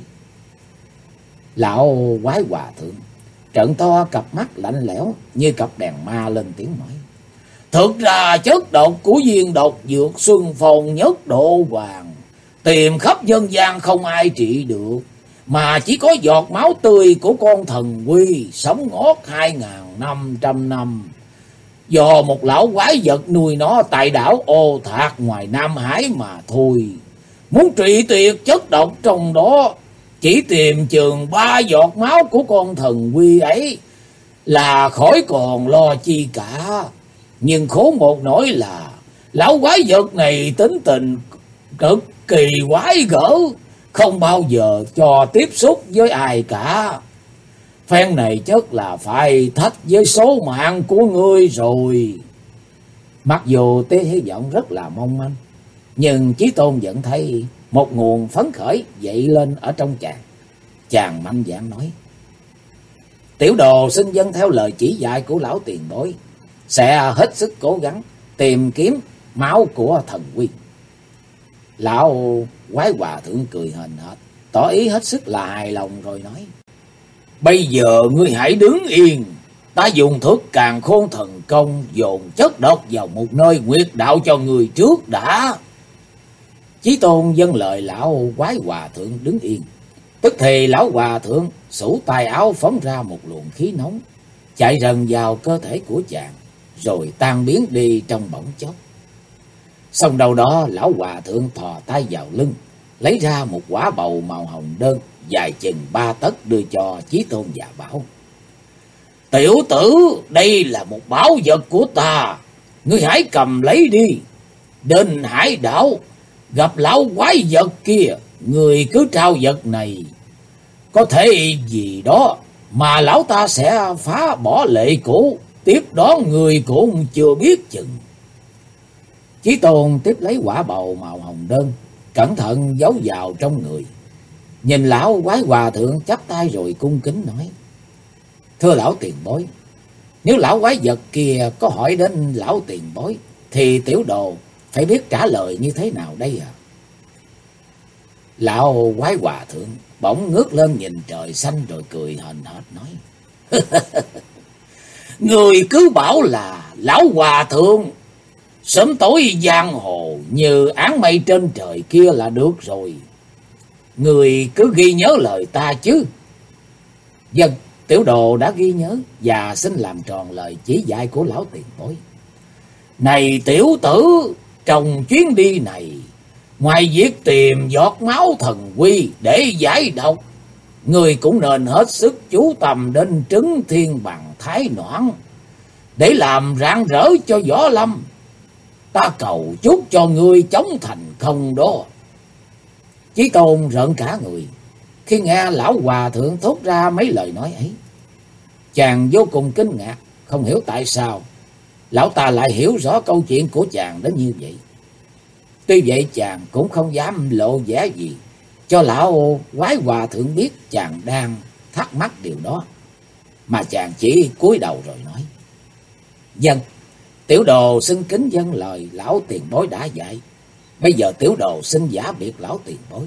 Lão quái hòa thượng trợn to cặp mắt lạnh lẽo như cặp đèn ma lên tiếng nói, thực ra chất độc của viên độc dược Xuân Phong Nhất Độ Hoàng tìm khắp dân gian không ai trị được, mà chỉ có giọt máu tươi của con thần quy sống ngót 2500 năm, do một lão quái vật nuôi nó tại đảo Ô Thạc ngoài Nam Hải mà thôi. Muốn trị tuyệt chất độc trong đó, chỉ tìm chừng 3 giọt máu của con thần quy ấy là khỏi còn lo chi cả. Nhưng khốn một nỗi là lão quái vật này tính tình cực kỳ quái gở, không bao giờ cho tiếp xúc với ai cả. Phen này chắc là phải thách với số mạng của ngươi rồi. Mặc dù tia hy vọng rất là mong manh, nhưng Chí Tôn vẫn thấy một nguồn phấn khởi dậy lên ở trong chàng. Chàng mạnh dạn nói, tiểu đồ xin vâng theo lời chỉ dạy của lão tiền bối, sẽ hết sức cố gắng tìm kiếm máu của thần quy. Lão quái hòa thượng cười hờn hệt, tỏ ý hết sức là hài lòng rồi nói, bây giờ ngươi hãy đứng yên, ta dùng thuốc Càn Khôn Thần Công dồn chất độc vào một nơi huyệt đạo cho người trước đã. Chí Tôn vâng lời lão quái hòa thượng đứng yên. Tức thì lão hòa thượng xủ tay áo phóng ra một luồng khí nóng, chạy rần vào cơ thể của chàng, rồi tan biến đi trong bỗng chốc. Xong đầu đó lão hòa thượng thò tay vào lưng, lấy ra một quả bầu màu hồng đơn dài chừng 3 tấc đưa cho Chí Tôn và bảo, tiểu tử, đây là một báu vật của ta, ngươi hãy cầm lấy đi. Đến hải đảo gặp lão quái vật kia, người cứ trao vật này, có thể gì đó mà lão ta sẽ phá bỏ lệ cũ, tiếp đón người cũng chưa biết chừng. Chí Tôn tiếp lấy quả bầu màu hồng đơn, cẩn thận giấu vào trong người. Nhìn lão quái hòa thượng chắp tay rồi cung kính nói, thưa lão tiền bối, Nếu lão quái vật kia có hỏi đến lão tiền bối, thì tiểu đồ phải biết trả lời như thế nào đây à? Lão quái hòa thượng bỗng ngước lên nhìn trời xanh rồi cười hờn hển nói: Người cứ bảo là lão hòa thượng sớm tối giang hồ như áng mây trên trời kia là được rồi. Người cứ ghi nhớ lời ta chứ. Vâng, tiểu đồ đã ghi nhớ và xin làm tròn lời chỉ dạy của lão tiền bối. Này tiểu tử, trong chuyến đi này, ngoài việc tìm giọt máu thần quy để giải độc, người cũng nên hết sức chú tâm đến trứng thiên bằng thái noãn để làm rạng rỡ cho võ lâm. Ta cầu chúc cho ngươi chống thành không đó. Chí Tôn rợn cả người khi nghe lão hòa thượng thốt ra mấy lời nói ấy. Chàng vô cùng kinh ngạc, không hiểu tại sao lão ta lại hiểu rõ câu chuyện của chàng đến như vậy. Tuy vậy chàng cũng không dám lộ vẻ gì cho lão quái hòa thượng biết chàng đang thắc mắc điều đó, mà chàng chỉ cúi đầu rồi nói: Vâng, tiểu đồ xin kính vâng lời lão tiền bối đã dạy. Bây giờ tiểu đồ xin giả biệt lão tiền bối.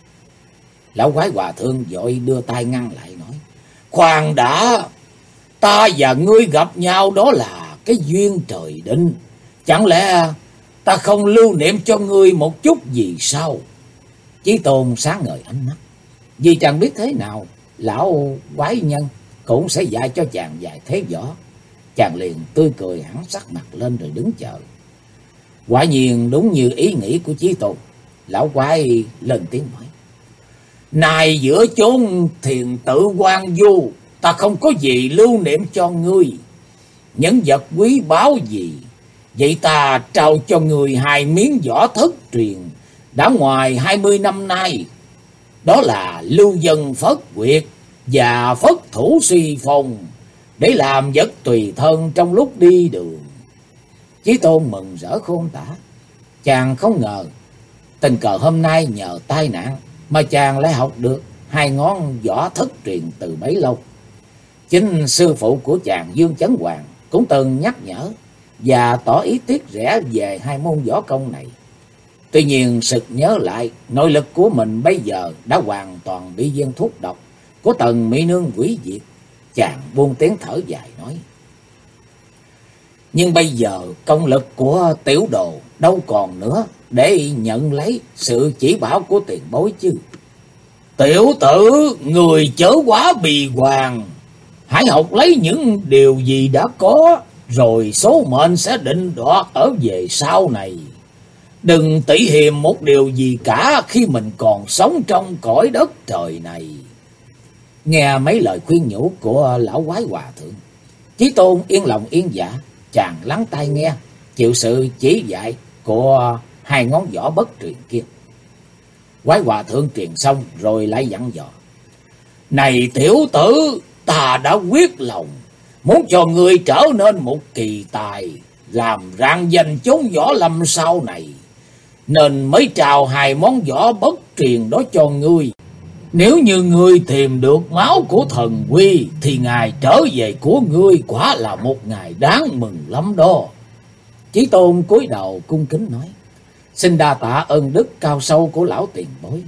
Lão quái hòa thượng vội đưa tay ngăn lại nói: Khoan đã, ta và ngươi gặp nhau đó là cái duyên trời định. Chẳng lẽ ta không lưu niệm cho ngươi một chút gì sao? Chí Tôn sáng ngời ánh mắt, vì chàng biết thế nào lão quái nhân cũng sẽ dạy cho chàng vài thế võ. Chàng liền tươi cười hẳn sắc mặt lên rồi đứng chờ. Quả nhiên đúng như ý nghĩ của Chí Tôn. Lão quái lên tiếng nói: Này giữa chốn thiền tự quan du, ta không có gì lưu niệm cho ngươi. Những vật quý báu gì, vậy ta trao cho người 2 miếng võ thất truyền đã ngoài 20 năm nay. Đó là lưu dân phất quyệt và phất thủ suy phong, để làm vật tùy thân trong lúc đi đường. Chí Tôn mừng rỡ khôn tả. Chàng không ngờ tình cờ hôm nay nhờ tai nạn mà chàng lại học được 2 ngón võ thất truyền từ bấy lâu. Chính sư phụ của chàng Dương Chấn Hoàng cũng từng nhắc nhở và tỏ ý tiếc rẻ về 2 môn võ công này. Tuy nhiên sực nhớ lại nội lực của mình bây giờ đã hoàn toàn bị viên thuốc độc của Tần Mỹ Nương hủy diệt, chàng buông tiếng thở dài nói: Nhưng bây giờ công lực của tiểu đồ đâu còn nữa để nhận lấy sự chỉ bảo của tiền bối chứ. Tiểu tử, người chớ quá bì hoàng. Hãy học lấy những điều gì đã có, rồi số mệnh sẽ định đoạt ở về sau này. Đừng tỉ hiềm một điều gì cả khi mình còn sống trong cõi đất trời này. Nghe mấy lời khuyên nhủ của lão quái hòa thượng, Chí Tôn yên lòng yên dạ, chàng lắng tai nghe, chịu sự chỉ dạy của 2 ngón võ bất truyền kia. Quái hòa thượng truyền xong rồi lại dặn dò: Này tiểu tử, ta đã quyết lòng muốn cho ngươi trở nên một kỳ tài, làm rạng danh chốn võ lâm sau này, nên mới trao 2 món võ bất truyền đó cho ngươi. Nếu như ngươi tìm được máu của thần quy, thì ngày trở về của ngươi quả là một ngày đáng mừng lắm đó. Chí Tôn cúi đầu cung kính nói: Xin đa tạ ơn đức cao sâu của lão tiền bối.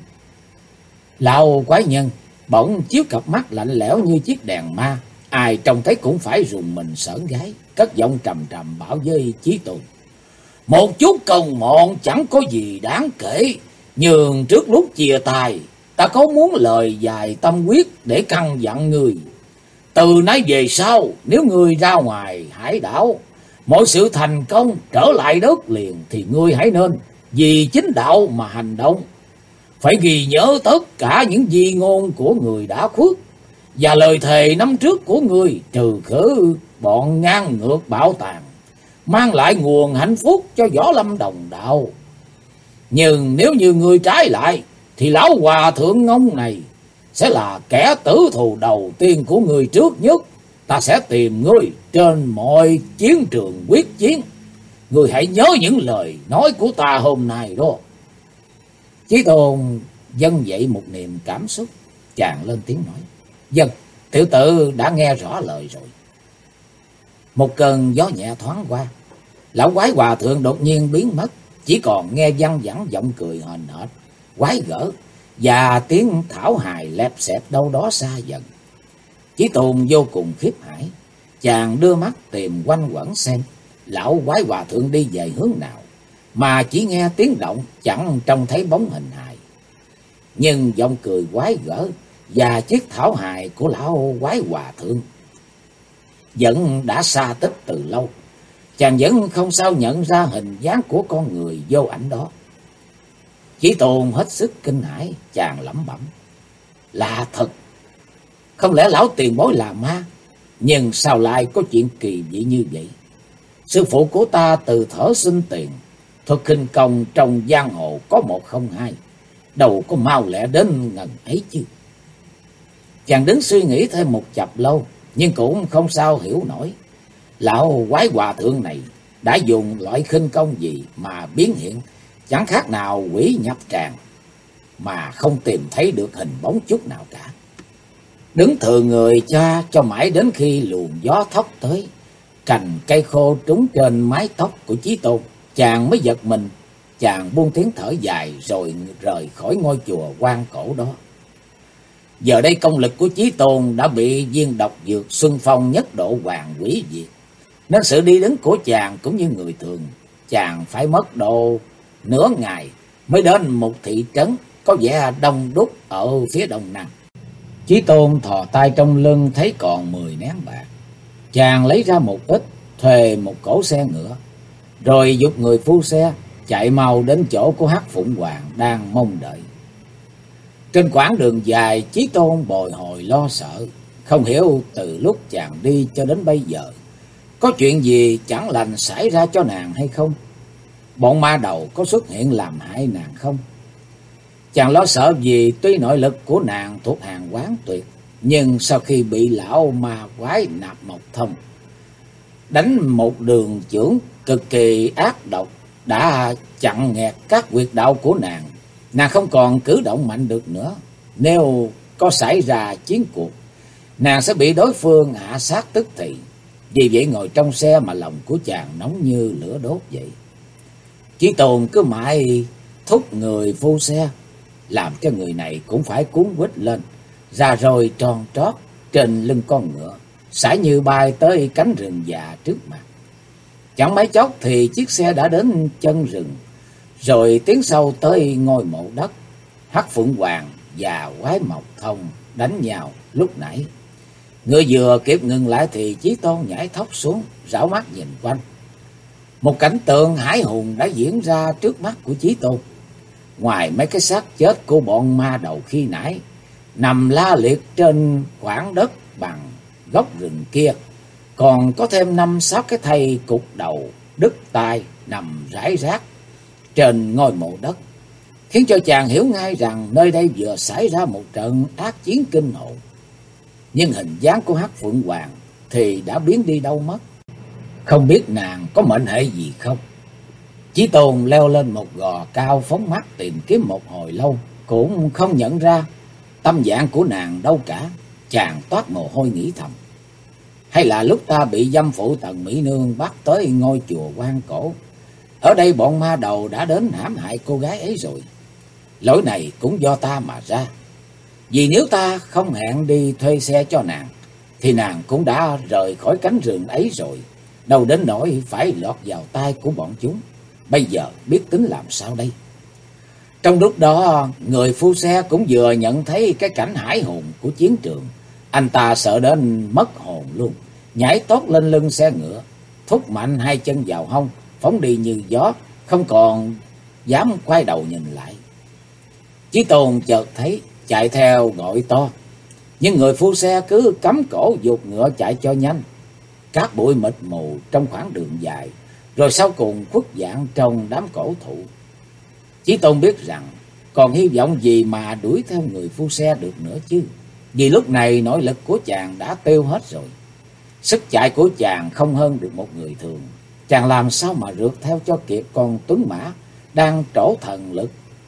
Lão quái nhân bỗng chiếu cặp mắt lạnh lẽo như chiếc đèn ma, ai trông thấy cũng phải rùng mình sởn gáy, cất giọng trầm trầm bảo với Chí Tôn: Một chút công mọn chẳng có gì đáng kể, nhưng trước lúc chia tay, ta có muốn lời dài tâm quyết để căn dặn người. Từ nay về sau, nếu ngươi ra ngoài hải đảo, mọi sự thành công trở lại đất liền, thì ngươi hãy nên vì chính đạo mà hành động. Phải ghi nhớ tất cả những di ngôn của người đã khuất và lời thề năm trước của ngươi, trừ khử bọn ngang ngược bạo tàn, mang lại nguồn hạnh phúc cho võ lâm đồng đạo. Nhưng nếu như ngươi trái lại, thì lão hòa thượng ngông này sẽ là kẻ tử thù đầu tiên của ngươi trước nhất. Ta sẽ tìm ngươi trên mọi chiến trường quyết chiến. Ngươi hãy nhớ những lời nói của ta hôm nay đó. Chí Tôn dâng dậy một niềm cảm xúc, chàng lên tiếng nói: Vâng, tiểu tử đã nghe rõ lời rồi. Một cơn gió nhẹ thoáng qua, lão quái hòa thượng đột nhiên biến mất, chỉ còn nghe văng vẳng giọng cười hờn hển, quái gở và tiếng thảo hài lẹp xẹp đâu đó xa dần. Chí Tôn vô cùng khiếp hãi, chàng đưa mắt tìm quanh quẩn xem lão quái hòa thượng đi về hướng nào, mà chỉ nghe tiếng động, chẳng trông thấy bóng hình hài. Nhưng giọng cười quái gở và chiếc thảo hài của lão quái hòa thượng vẫn đã xa tích từ lâu. Chàng vẫn không sao nhận ra hình dáng của con người vô ảnh đó. Chí Tôn hết sức kinh hãi, chàng lẩm bẩm: lạ thật, không lẽ lão tiền bối là ma? Nhưng sao lại có chuyện kỳ dị như vậy? Sư phụ của ta từ thở sinh tiền, thuật khinh công trong giang hồ có 102, đâu có mau lẹ đến ngần ấy chứ. Chàng đứng suy nghĩ thêm một chập lâu, nhưng cũng không sao hiểu nổi lão quái hòa thượng này đã dùng loại khinh công gì mà biến hiện chẳng khác nào quỷ nhập tràng, mà không tìm thấy được hình bóng chút nào cả. Đứng thừa người cho mãi đến khi luồng gió thốc tới, cành cây khô trúng trên mái tóc của Chí Tôn, chàng mới giật mình. Chàng buông tiếng thở dài rồi rời khỏi ngôi chùa quan cổ đó. Giờ đây công lực của Chí Tôn đã bị viên độc dược Xuân Phong nhất độ hoàng quỷ diệt, nên sự đi đứng của chàng cũng như người thường. Chàng phải mất độ nửa ngày mới đến một thị trấn có vẻ đông đúc ở phía đông nam. Chí Tôn thò tay trong lưng thấy còn 10 nén bạc. Chàng lấy ra một ít, thuê một cỗ xe ngựa, rồi giục người phu xe chạy mau đến chỗ của Hắc Phụng Hoàng đang mong đợi. Trên quãng đường dài, Chí Tôn bồi hồi lo sợ, không hiểu từ lúc chàng đi cho đến bây giờ có chuyện gì chẳng lành xảy ra cho nàng hay không? Bọn ma đầu có xuất hiện làm hại nàng không? Chàng lo sợ vì tuy nội lực của nàng thuộc hàng quán tuyệt, nhưng sau khi bị lão ma quái Nạp Mộc Thông đánh một đường chưởng cực kỳ ác độc, đã chặn nghẹt các huyệt đạo của nàng, nàng không còn cử động mạnh được nữa. Nếu có xảy ra chiến cuộc, nàng sẽ bị đối phương hạ sát tức thì. Vì vậy ngồi trong xe mà lòng của chàng nóng như lửa đốt vậy. Chí Tôn cứ mãi thúc người phu xe, làm cho người này cũng phải cuốn quýt lên, ra rồi tròn trót trên lưng con ngựa, sải như bay tới cánh rừng già trước mặt. Chẳng mấy chốc thì chiếc xe đã đến chân rừng, rồi tiến sâu tới ngôi mộ đất. Hắc Phụng Hoàng và quái Mộc Thông đánh nhau lúc nãy. Ngựa vừa kịp ngừng lại thì Chí Tôn nhảy thóc xuống, rảo mắt nhìn quanh. Một cảnh tượng hãi hùng đã diễn ra trước mắt của Chí Tôn. Ngoài mấy cái xác chết của bọn ma đầu khi nãy nằm la liệt trên khoảng đất bằng gốc rừng kia, còn có thêm 5-6 cái thây cục đầu đứt tai nằm rải rác trên ngôi mộ đất, khiến cho chàng hiểu ngay rằng nơi đây vừa xảy ra một trận ác chiến kinh hồn. Nhưng hình dáng của Hắc Phượng Hoàng thì đã biến đi đâu mất, không biết nàng có mệnh hệ gì không. Chí Tôn leo lên một gò cao, phóng mắt tìm kiếm một hồi lâu, cũng không nhận ra tâm dạng của nàng đâu cả. Chàng toát mồ hôi nghĩ thầm: hay là lúc ta bị dâm phụ Tần Mỹ Nương bắt tới ngôi chùa quan cổ, ở đây bọn ma đầu đã đến hãm hại cô gái ấy rồi. Lỗi này cũng do ta mà ra, vì nếu ta không hẹn đi thuê xe cho nàng, thì nàng cũng đã rời khỏi cánh rừng ấy rồi, đâu đến nỗi phải lọt vào tay của bọn chúng. Bây giờ biết tính làm sao đây? Trong lúc đó, người phu xe cũng vừa nhận thấy cái cảnh hãi hùng của chiến trường. Anh ta sợ đến mất hồn luôn, nhảy tót lên lưng xe ngựa, thúc mạnh hai chân vào hông, phóng đi như gió, không còn dám quay đầu nhìn lại. Chí Tôn chợt thấy, chạy theo gọi to, nhưng người phu xe cứ cắm cổ giục ngựa chạy cho nhanh. Cát bụi mịt mù trong khoảng đường dài, rồi sau cùng khuất dạng trong đám cổ thụ. Chí Tôn biết rằng còn hy vọng gì mà đuổi theo người phu xe được nữa chứ, vì lúc này nội lực của chàng đã tiêu hết rồi. Sức chạy của chàng không hơn được một người thường. Chàng làm sao mà rượt theo cho kịp con tuấn mã đang trổ thần lực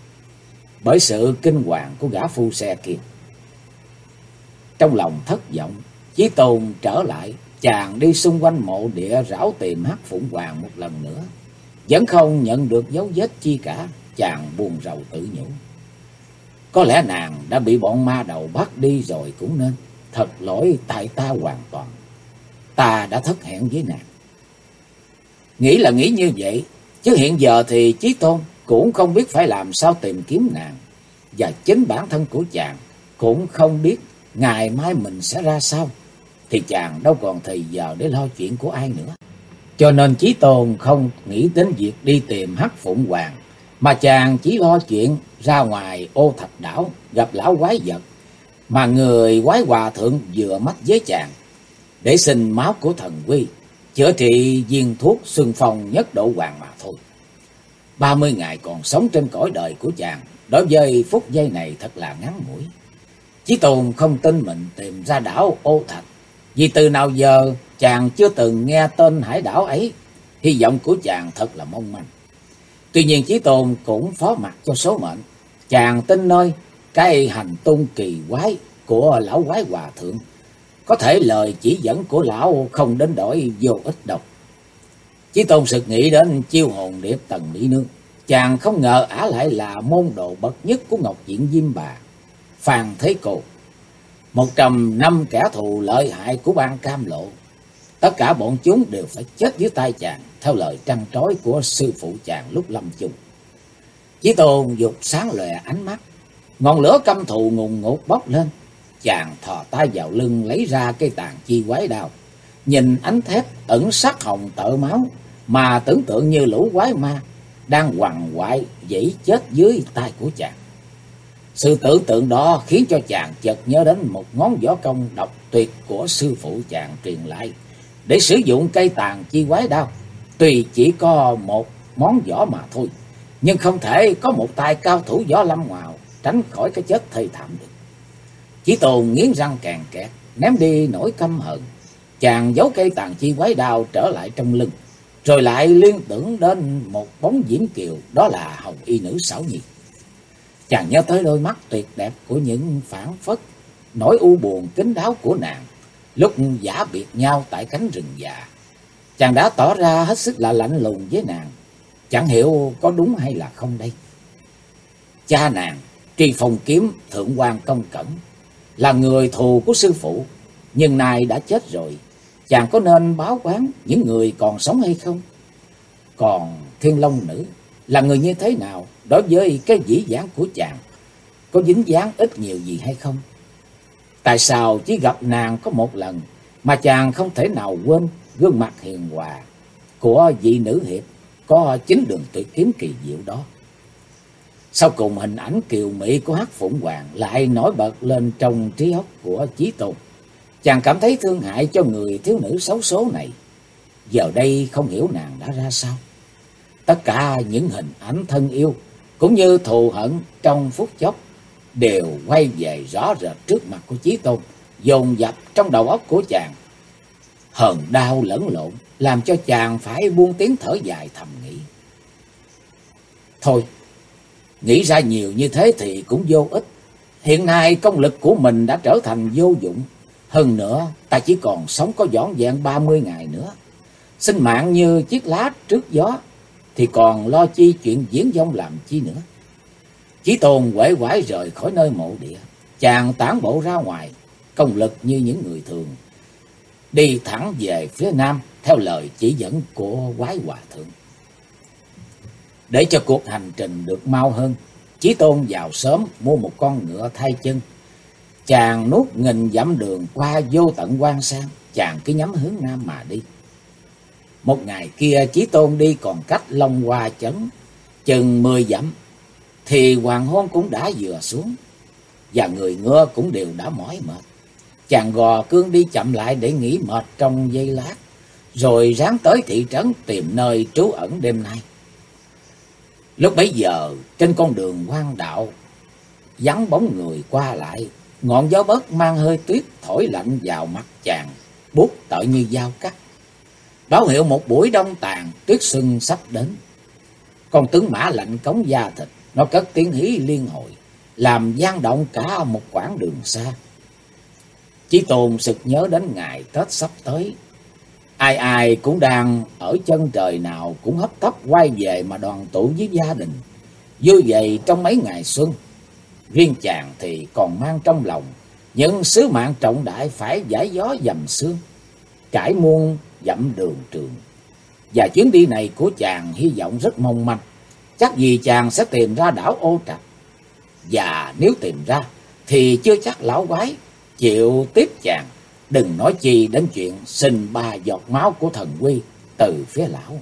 bởi sự kinh hoàng của gã phu xe kia. Trong lòng thất vọng, Chí Tôn trở lại, chàng đi xung quanh mộ địa rảo tìm Hắc Phụng Hoàng một lần nữa, vẫn không nhận được dấu vết chi cả. Chàng buồn rầu tự nhủ, có lẽ nàng đã bị bọn ma đầu bắt đi rồi cũng nên. Thật lỗi tại ta hoàn toàn, ta đã thất hẹn với nàng. Nghĩ là nghĩ như vậy, chứ hiện giờ thì Chí Tôn cũng không biết phải làm sao tìm kiếm nàng, và chính bản thân của chàng cũng không biết ngày mai mình sẽ ra sao, thì chàng đâu còn thời giờ để lo chuyện của ai nữa. Cho nên Chí Tôn không nghĩ đến việc đi tìm Hắc Phụng Hoàng, mà chàng chỉ lo chuyện ra ngoài Ô Thạch Đảo gặp lão quái vật mà người quái hòa thượng vừa mách với chàng, để xin máu của thần quy chữa trị viên thuốc xuân phong nhất độ hoàng mà thôi. 30 ngày còn sống trên cõi đời của chàng, đối với phút giây này thật là ngắn ngủi. Chí Tôn không tin mình tìm ra đảo Ô Thạch, vì từ nào giờ chàng chưa từng nghe tên hải đảo ấy. Hy vọng của chàng thật là mong manh. Tuy nhiên Chí Tôn cũng phó mặc cho số mệnh. Chàng tin nơi cái hành tung kỳ quái của lão quái hòa thượng, có thể lời chỉ dẫn của lão không đến đổi vô ích đâu. Chí Tôn sực nghĩ đến chiêu hồn điệp Tần Mỹ Nương. Chàng không ngờ ả lại là môn đồ bậc nhất của Ngọc Diện Diêm Bà, Phan Thế Cô, 105 kẻ thù lợi hại của Ban Cam Lộ. Tất cả bọn chúng đều phải chết dưới tay chàng, theo lời trăn trối của sư phụ chàng lúc lâm chung. Chí Tôn dục sáng lòe ánh mắt, ngọn lửa căm thù ngùn ngụt bốc lên. Chàng thò tay vào lưng lấy ra cây tàn chi quái đao, nhìn ánh thép ẩn sắc hồng tợ máu mà tưởng tượng như lũ quái ma đang quằn quại dãy chết dưới tay của chàng. Sự tưởng tượng đó khiến cho chàng chợt nhớ đến một ngón võ công độc tuyệt của sư phụ chàng truyền lại để sử dụng cây tàn chi quái đao. Tuy chỉ có một món võ mà thôi, nhưng không thể có một tay cao thủ võ lâm nào tránh khỏi cái chết thê thảm được. Chí Tôn nghiến răng càng kẹt, ném đi nỗi căm hận. Chàng giấu cây tàn chi quái đao trở lại trong lưng, rồi lại liên tưởng đến một bóng diễm kiều, đó là hồng y nữ Xảo Nhi. Chàng nhớ tới đôi mắt tuyệt đẹp của những phảng phất nỗi u buồn kín đáo của nàng lúc giả biệt nhau tại cánh rừng già. Chàng đã tỏ ra hết sức là lạnh lùng với nàng, chẳng hiểu có đúng hay là không đây. Cha nàng Tri Phong Kiếm Thượng quan Công Cẩn là người thù của sư phụ, nhưng nay đã chết rồi. Chàng có nên báo oán những người còn sống hay không? Còn Thiên Long Nữ là người như thế nào đối với cái dĩ dãn của chàng? Có dính dáng ít nhiều gì hay không? Tại sao chỉ gặp nàng có một lần mà chàng không thể nào quên gương mặt hiền hòa của vị nữ hiệp có chính đường tuyệt kiếm kỳ diệu đó? Sau cùng hình ảnh kiều mỹ của Hắc Phụng Hoàng lại nổi bật lên trong trí óc của Chí Tôn. Chàng cảm thấy thương hại cho người thiếu nữ xấu số này. Giờ đây không hiểu nàng đã ra sao. Tất cả những hình ảnh thân yêu cũng như thù hận trong phút chốc đều quay về rõ rệt trước mặt của Chí Tôn, dồn dập trong đầu óc của chàng. Hờn đau lẫn lộn làm cho chàng phải buông tiếng thở dài thầm nghĩ. Thôi, nghĩ ra nhiều như thế thì cũng vô ích. Hiện nay công lực của mình đã trở thành vô dụng. Hơn nữa, ta chỉ còn sống có vỏn vẹn 30 ngày nữa. Sinh mạng như chiếc lá trước gió, thì còn lo chi chuyện viễn vông làm chi nữa. Chí Tôn uể oải rời khỏi nơi mộ địa. Chàng tản bộ ra ngoài, công lực như những người thường, đi thẳng về phía nam theo lời chỉ dẫn của quái hòa thượng. Để cho cuộc hành trình được mau hơn, Chí Tôn vào sớm mua một con ngựa thay chân. Chàng nuốt nghìn dặm đường qua vô tận Quan Sang, chàng cứ nhắm hướng nam mà đi. Một ngày kia Chí Tôn đi còn cách Long Hoa Chấn chừng 10 dặm, thì hoàng hôn cũng đã vừa xuống, và người ngựa cũng đều đã mỏi mệt. Chàng gò cương đi chậm lại để nghỉ mệt trong giây lát, rồi ráng tới thị trấn tìm nơi trú ẩn đêm nay. Lúc bấy giờ trên con đường hoang đạo vắng bóng người qua lại, ngọn gió bấc mang hơi tuyết thổi lạnh vào mặt chàng, buốt tợi như dao cắt, báo hiệu một buổi đông tàn tuyết sưng sắp đến. Con tướng mã lạnh cống da thịt, nó cất tiếng hí liên hồi, làm vang động cả một quãng đường xa. Chí Tôn sực nhớ đến ngày Tết sắp tới, Ai ai cũng đang ở chân trời nào cũng hấp tấp quay về mà đoàn tụ với gia đình, vui vậy trong mấy ngày xuân. Riêng chàng thì còn mang trong lòng những sứ mạng trọng đại phải giải gió dầm sương, trải muôn dặm đường trường. Và chuyến đi này của chàng hy vọng rất mong manh, chắc gì chàng sẽ tìm ra đảo Ô Trạch. Và nếu tìm ra thì chưa chắc lão quái chịu tiếp chàng, đừng nói chi đến chuyện xin 3 giọt máu của thần quy từ phía lão.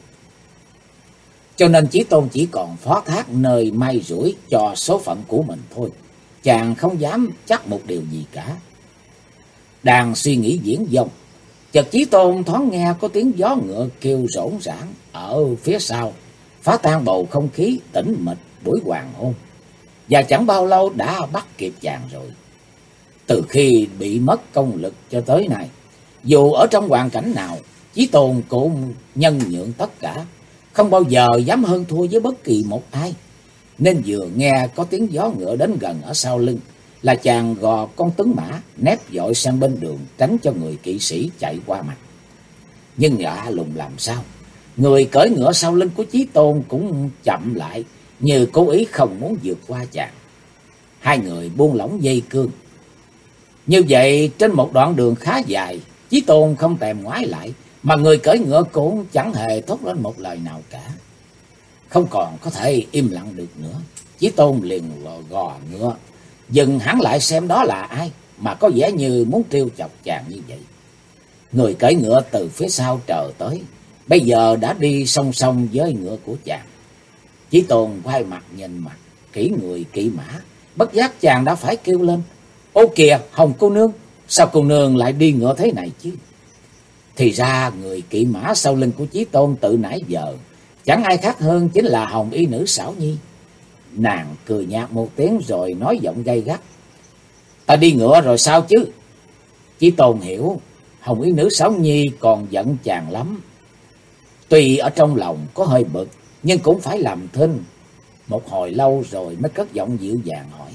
Cho nên Chí Tôn chỉ còn phó thác nơi may rủi cho số phận của mình thôi, chàng không dám chắc một điều gì cả. Đang suy nghĩ viển vông, chợt Chí Tôn thoáng nghe có tiếng gió ngựa kêu rỗn rãng ở phía sau, phá tan bầu không khí tĩnh mịch buổi hoàng hôn. Và chẳng bao lâu đã bắt kịp chàng rồi. Từ khi bị mất công lực cho tới nay, dù ở trong hoàn cảnh nào, Chí Tôn cũng nhân nhượng tất cả, không bao giờ dám hơn thua với bất kỳ một ai. Nên vừa nghe có tiếng gió ngựa đến gần ở sau lưng là chàng gò con tuấn mã nép vội sang bên đường, tránh cho người kỵ sĩ chạy qua mặt. Nhưng lạ lùng làm sao, người cưỡi ngựa sau lưng của Chí Tôn cũng chậm lại, như cố ý không muốn vượt qua chàng. Hai người buông lỏng dây cương. Như vậy trên một đoạn đường khá dài, Chí Tôn không thèm ngoái lại, mà người cưỡi ngựa cũng chẳng hề thốt lên một lời nào cả. Không còn có thể im lặng được nữa, Chí Tôn liền gò ngựa dừng hẳn lại xem đó là ai mà có vẻ như muốn trêu chọc chàng như vậy. Người cưỡi ngựa từ phía sau trở tới, bây giờ đã đi song song với ngựa của chàng. Chí Tôn quay mặt nhìn mặt kỹ người kỵ mã, bất giác chàng đã phải kêu lên: "Ô kìa, Hồng cô nương, sao cô nương lại đi ngựa thế này chứ?" Thì ra người kỵ mã sau lưng của Chí Tôn từ nãy giờ chẳng ai khác hơn chính là Hồng y nữ Xảo Nhi. Nàng cười nhạt một tiếng rồi nói giọng gay gắt: "Ta đi ngựa rồi sao chứ?" Chí Tôn hiểu Hồng y nữ Xảo Nhi còn giận chàng lắm. Tuy ở trong lòng có hơi bực, nhưng cũng phải làm thinh. Một hồi lâu rồi mới cất giọng dịu dàng hỏi: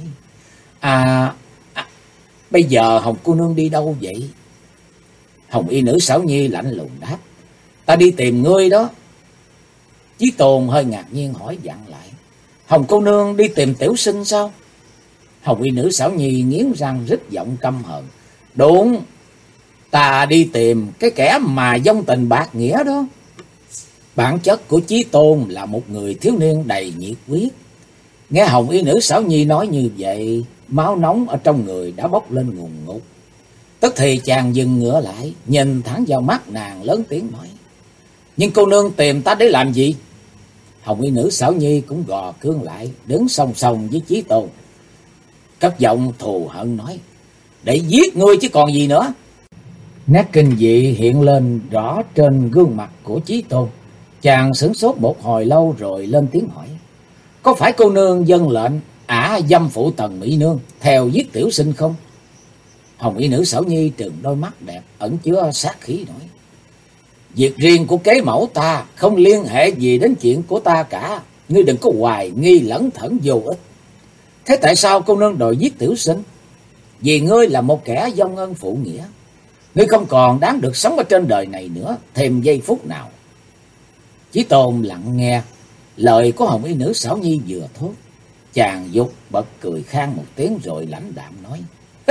Bây giờ Hồng cô nương đi đâu vậy?" Hồng y nữ Xảo Nhi lạnh lùng đáp: "Ta đi tìm ngươi đó." Chí Tôn hơi ngạc nhiên hỏi dặn lại: "Hồng cô nương đi tìm tiểu sinh sao?" Hồng y nữ Xảo Nhi nghiến răng rít giọng căm hờn: "Đúng, ta đi tìm cái kẻ mà vong tình bạc nghĩa đó." Bản chất của Chí Tôn là một người thiếu niên đầy nhiệt huyết. Nghe Hồng y nữ Xảo Nhi nói như vậy, máu nóng ở trong người đã bốc lên ngùn ngụt. Tức thì chàng dừng ngựa lại, nhìn thẳng vào mắt nàng lớn tiếng nói: "Nhưng cô nương tìm ta để làm gì?" Hồng y nữ Xảo Nhi cũng gò cương lại, đứng song song với Chí Tôn, cất giọng thù hận nói: "Để giết ngươi chứ còn gì nữa." Nét kinh dị hiện lên rõ trên gương mặt của Chí Tôn. Chàng sửng sốt một hồi lâu rồi lên tiếng hỏi: "Có phải cô nương vâng lệnh dâm phụ Tần mỹ nương theo giết tiểu sinh không?" Hồng y nữ Xảo Nhi trừng đôi mắt đẹp ẩn chứa sát khí nói: "Việc riêng của kế mẫu ta không liên hệ gì đến chuyện của ta cả, ngươi đừng có hoài nghi lẩn thẩn vô ích. Thế tại sao cô nương đòi giết tiểu sinh? Vì ngươi là một kẻ vong ân phụ nghĩa, ngươi không còn đáng được sống ở trên đời này nữa thêm giây phút nào." Chí Tôn lặng nghe lời của Hồng y nữ Xảo Nhi vừa thốt, chàng dục bật cười khan một tiếng rồi lãnh đạm nói: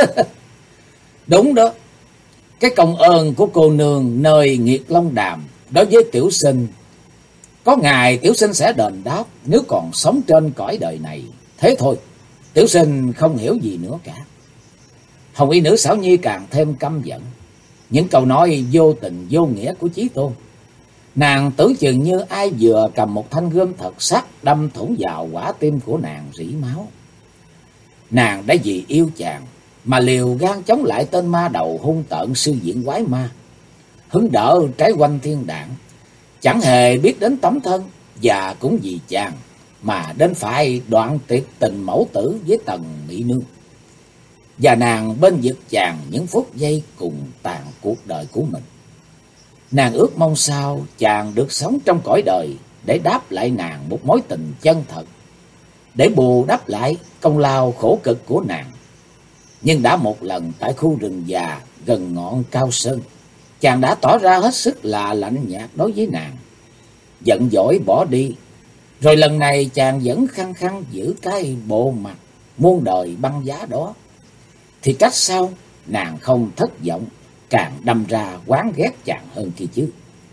"Đúng đó, cái công ơn của cô nương nơi Nghiệt Long Đàm đối với tiểu sinh, có ngày tiểu sinh sẽ đền đáp nếu còn sống trên cõi đời này. Thế thôi, tiểu sinh không hiểu gì nữa cả." Hồng y nữ Xảo Nhi càng thêm căm giận những câu nói vô tình vô nghĩa của Chí Tôn. Nàng tưởng chừng như ai vừa cầm một thanh gươm thật sắc đâm thủng vào quả tim của nàng rỉ máu. Nàng đã vì yêu chàng mà liều gan chống lại tên ma đầu hung tợn sư diện quái ma, hứng đỡ trái quanh thiên đạn, chẳng hề biết đến tấm thân, và cũng vì chàng mà đến phải đoạn tuyệt tình mẫu tử với Tần mỹ nương. Và nàng bên vực chàng những phút giây cùng tàn cuộc đời của mình. Nàng ước mong sao chàng được sống trong cõi đời để đáp lại nàng một mối tình chân thật, để bù đắp lại công lao khổ cực của nàng. Nhưng đã một lần tại khu rừng già gần ngọn Cao Sơn, chàng đã tỏ ra hết sức là lạnh nhạt đối với nàng, giận dỗi bỏ đi. Rồi lần này chàng vẫn khăng khăng giữ cái bộ mặt muôn đời băng giá đó. Thì trách sao nàng không thất vọng, càng đâm ra oán ghét chàng hơn kia chứ.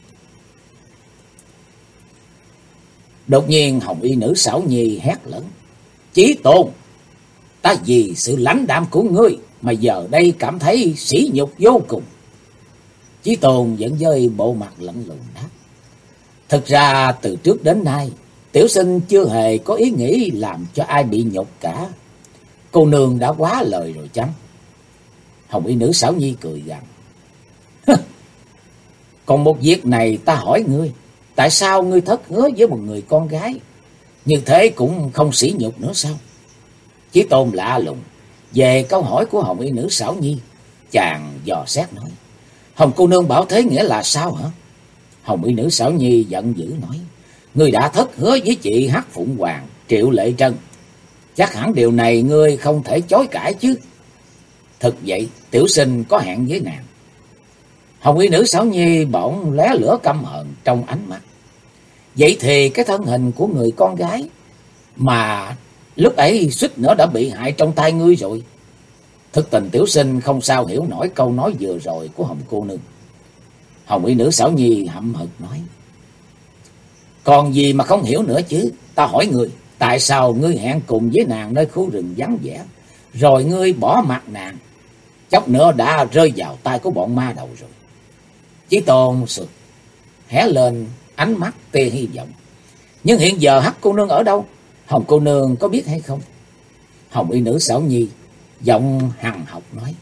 Đột nhiên hồng y nữ Xảo Nhi hét lớn: Chí Tôn, ta vì sự lãnh đạm của ngươi mà giờ đây cảm thấy sỉ nhục vô cùng. Chí Tôn vẫn với bộ mặt lạnh lùng đáp: Thực ra từ trước đến nay, tiểu sinh chưa hề có ý nghĩ làm cho ai bị nhục cả. Cô nương đã quá lời rồi chăng? Hồng y nữ Xảo Nhi cười gằn: Còn một việc này ta hỏi ngươi, tại sao ngươi thất hứa với một người con gái? Như thế cũng không sỉ nhục nữa sao? Chí Tôn lạ lùng về câu hỏi của hồng y nữ Xảo Nhi, chàng dò xét nói: Hồng cô nương bảo thế nghĩa là sao hả? Hồng y nữ Xảo Nhi giận dữ nói: Ngươi đã thất hứa với chị Hắc Phụng Hoàng, Triệu Lệ Trân, chắc hẳn điều này ngươi không thể chối cãi chứ. Thực vậy, tiểu sinh có hẹn với nàng. Hồng y nữ Xảo Nhi bỗng lóe lửa căm hận trong ánh mắt. Vậy thì cái thân hình của người con gái mà lúc ấy suýt nữa đã bị hại trong tay ngươi rồi. Thực tình tiểu sinh không sao hiểu nổi câu nói vừa rồi của Hồng cô nương. Hồng y nữ Xảo Nhi hậm hực nói: Còn gì mà không hiểu nữa chứ? Ta hỏi ngươi, tại sao ngươi hẹn cùng với nàng nơi khu rừng vắng vẻ, rồi ngươi bỏ mặt nàng, chốc nữa đã rơi vào tay của bọn ma đầu rồi? Chí Tôn sực hé lên ánh mắt tia hy vọng: Nhưng hiện giờ Hắc cô nương ở đâu? Hồng cô nương có biết hay không? Hồng y nữ Xảo Nhi giọng hằn học nói: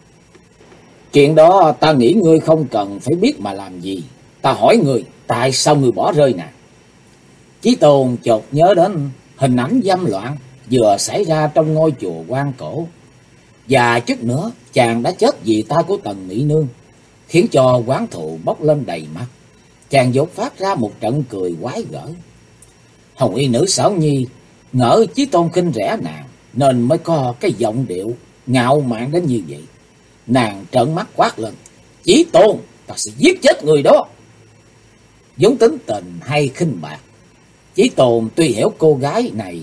Chuyện đó ta nghĩ ngươi không cần phải biết mà làm gì. Ta hỏi ngươi, tại sao ngươi bỏ rơi nàng? Chí Tôn chợt nhớ đến hình ảnh dâm loạn vừa xảy ra trong ngôi chùa Quan Cổ, và chút nữa chàng đã chết vì tay của Tần Mỹ Nương, khiến cho oán thù bốc lên đầy mặt. Chàng dột phát ra một trận cười quái gở. Hồng y nữ Xảo Nhi ngỡ Chí Tôn khinh rẻ nàng, nên mới có cái giọng điệu ngạo mạn đến như vậy. Nàng trợn mắt quát lên: Chí Tôn, ta sẽ giết chết người đó. Vốn tính tình hay khinh bạc, Chí Tôn tuy hiểu cô gái này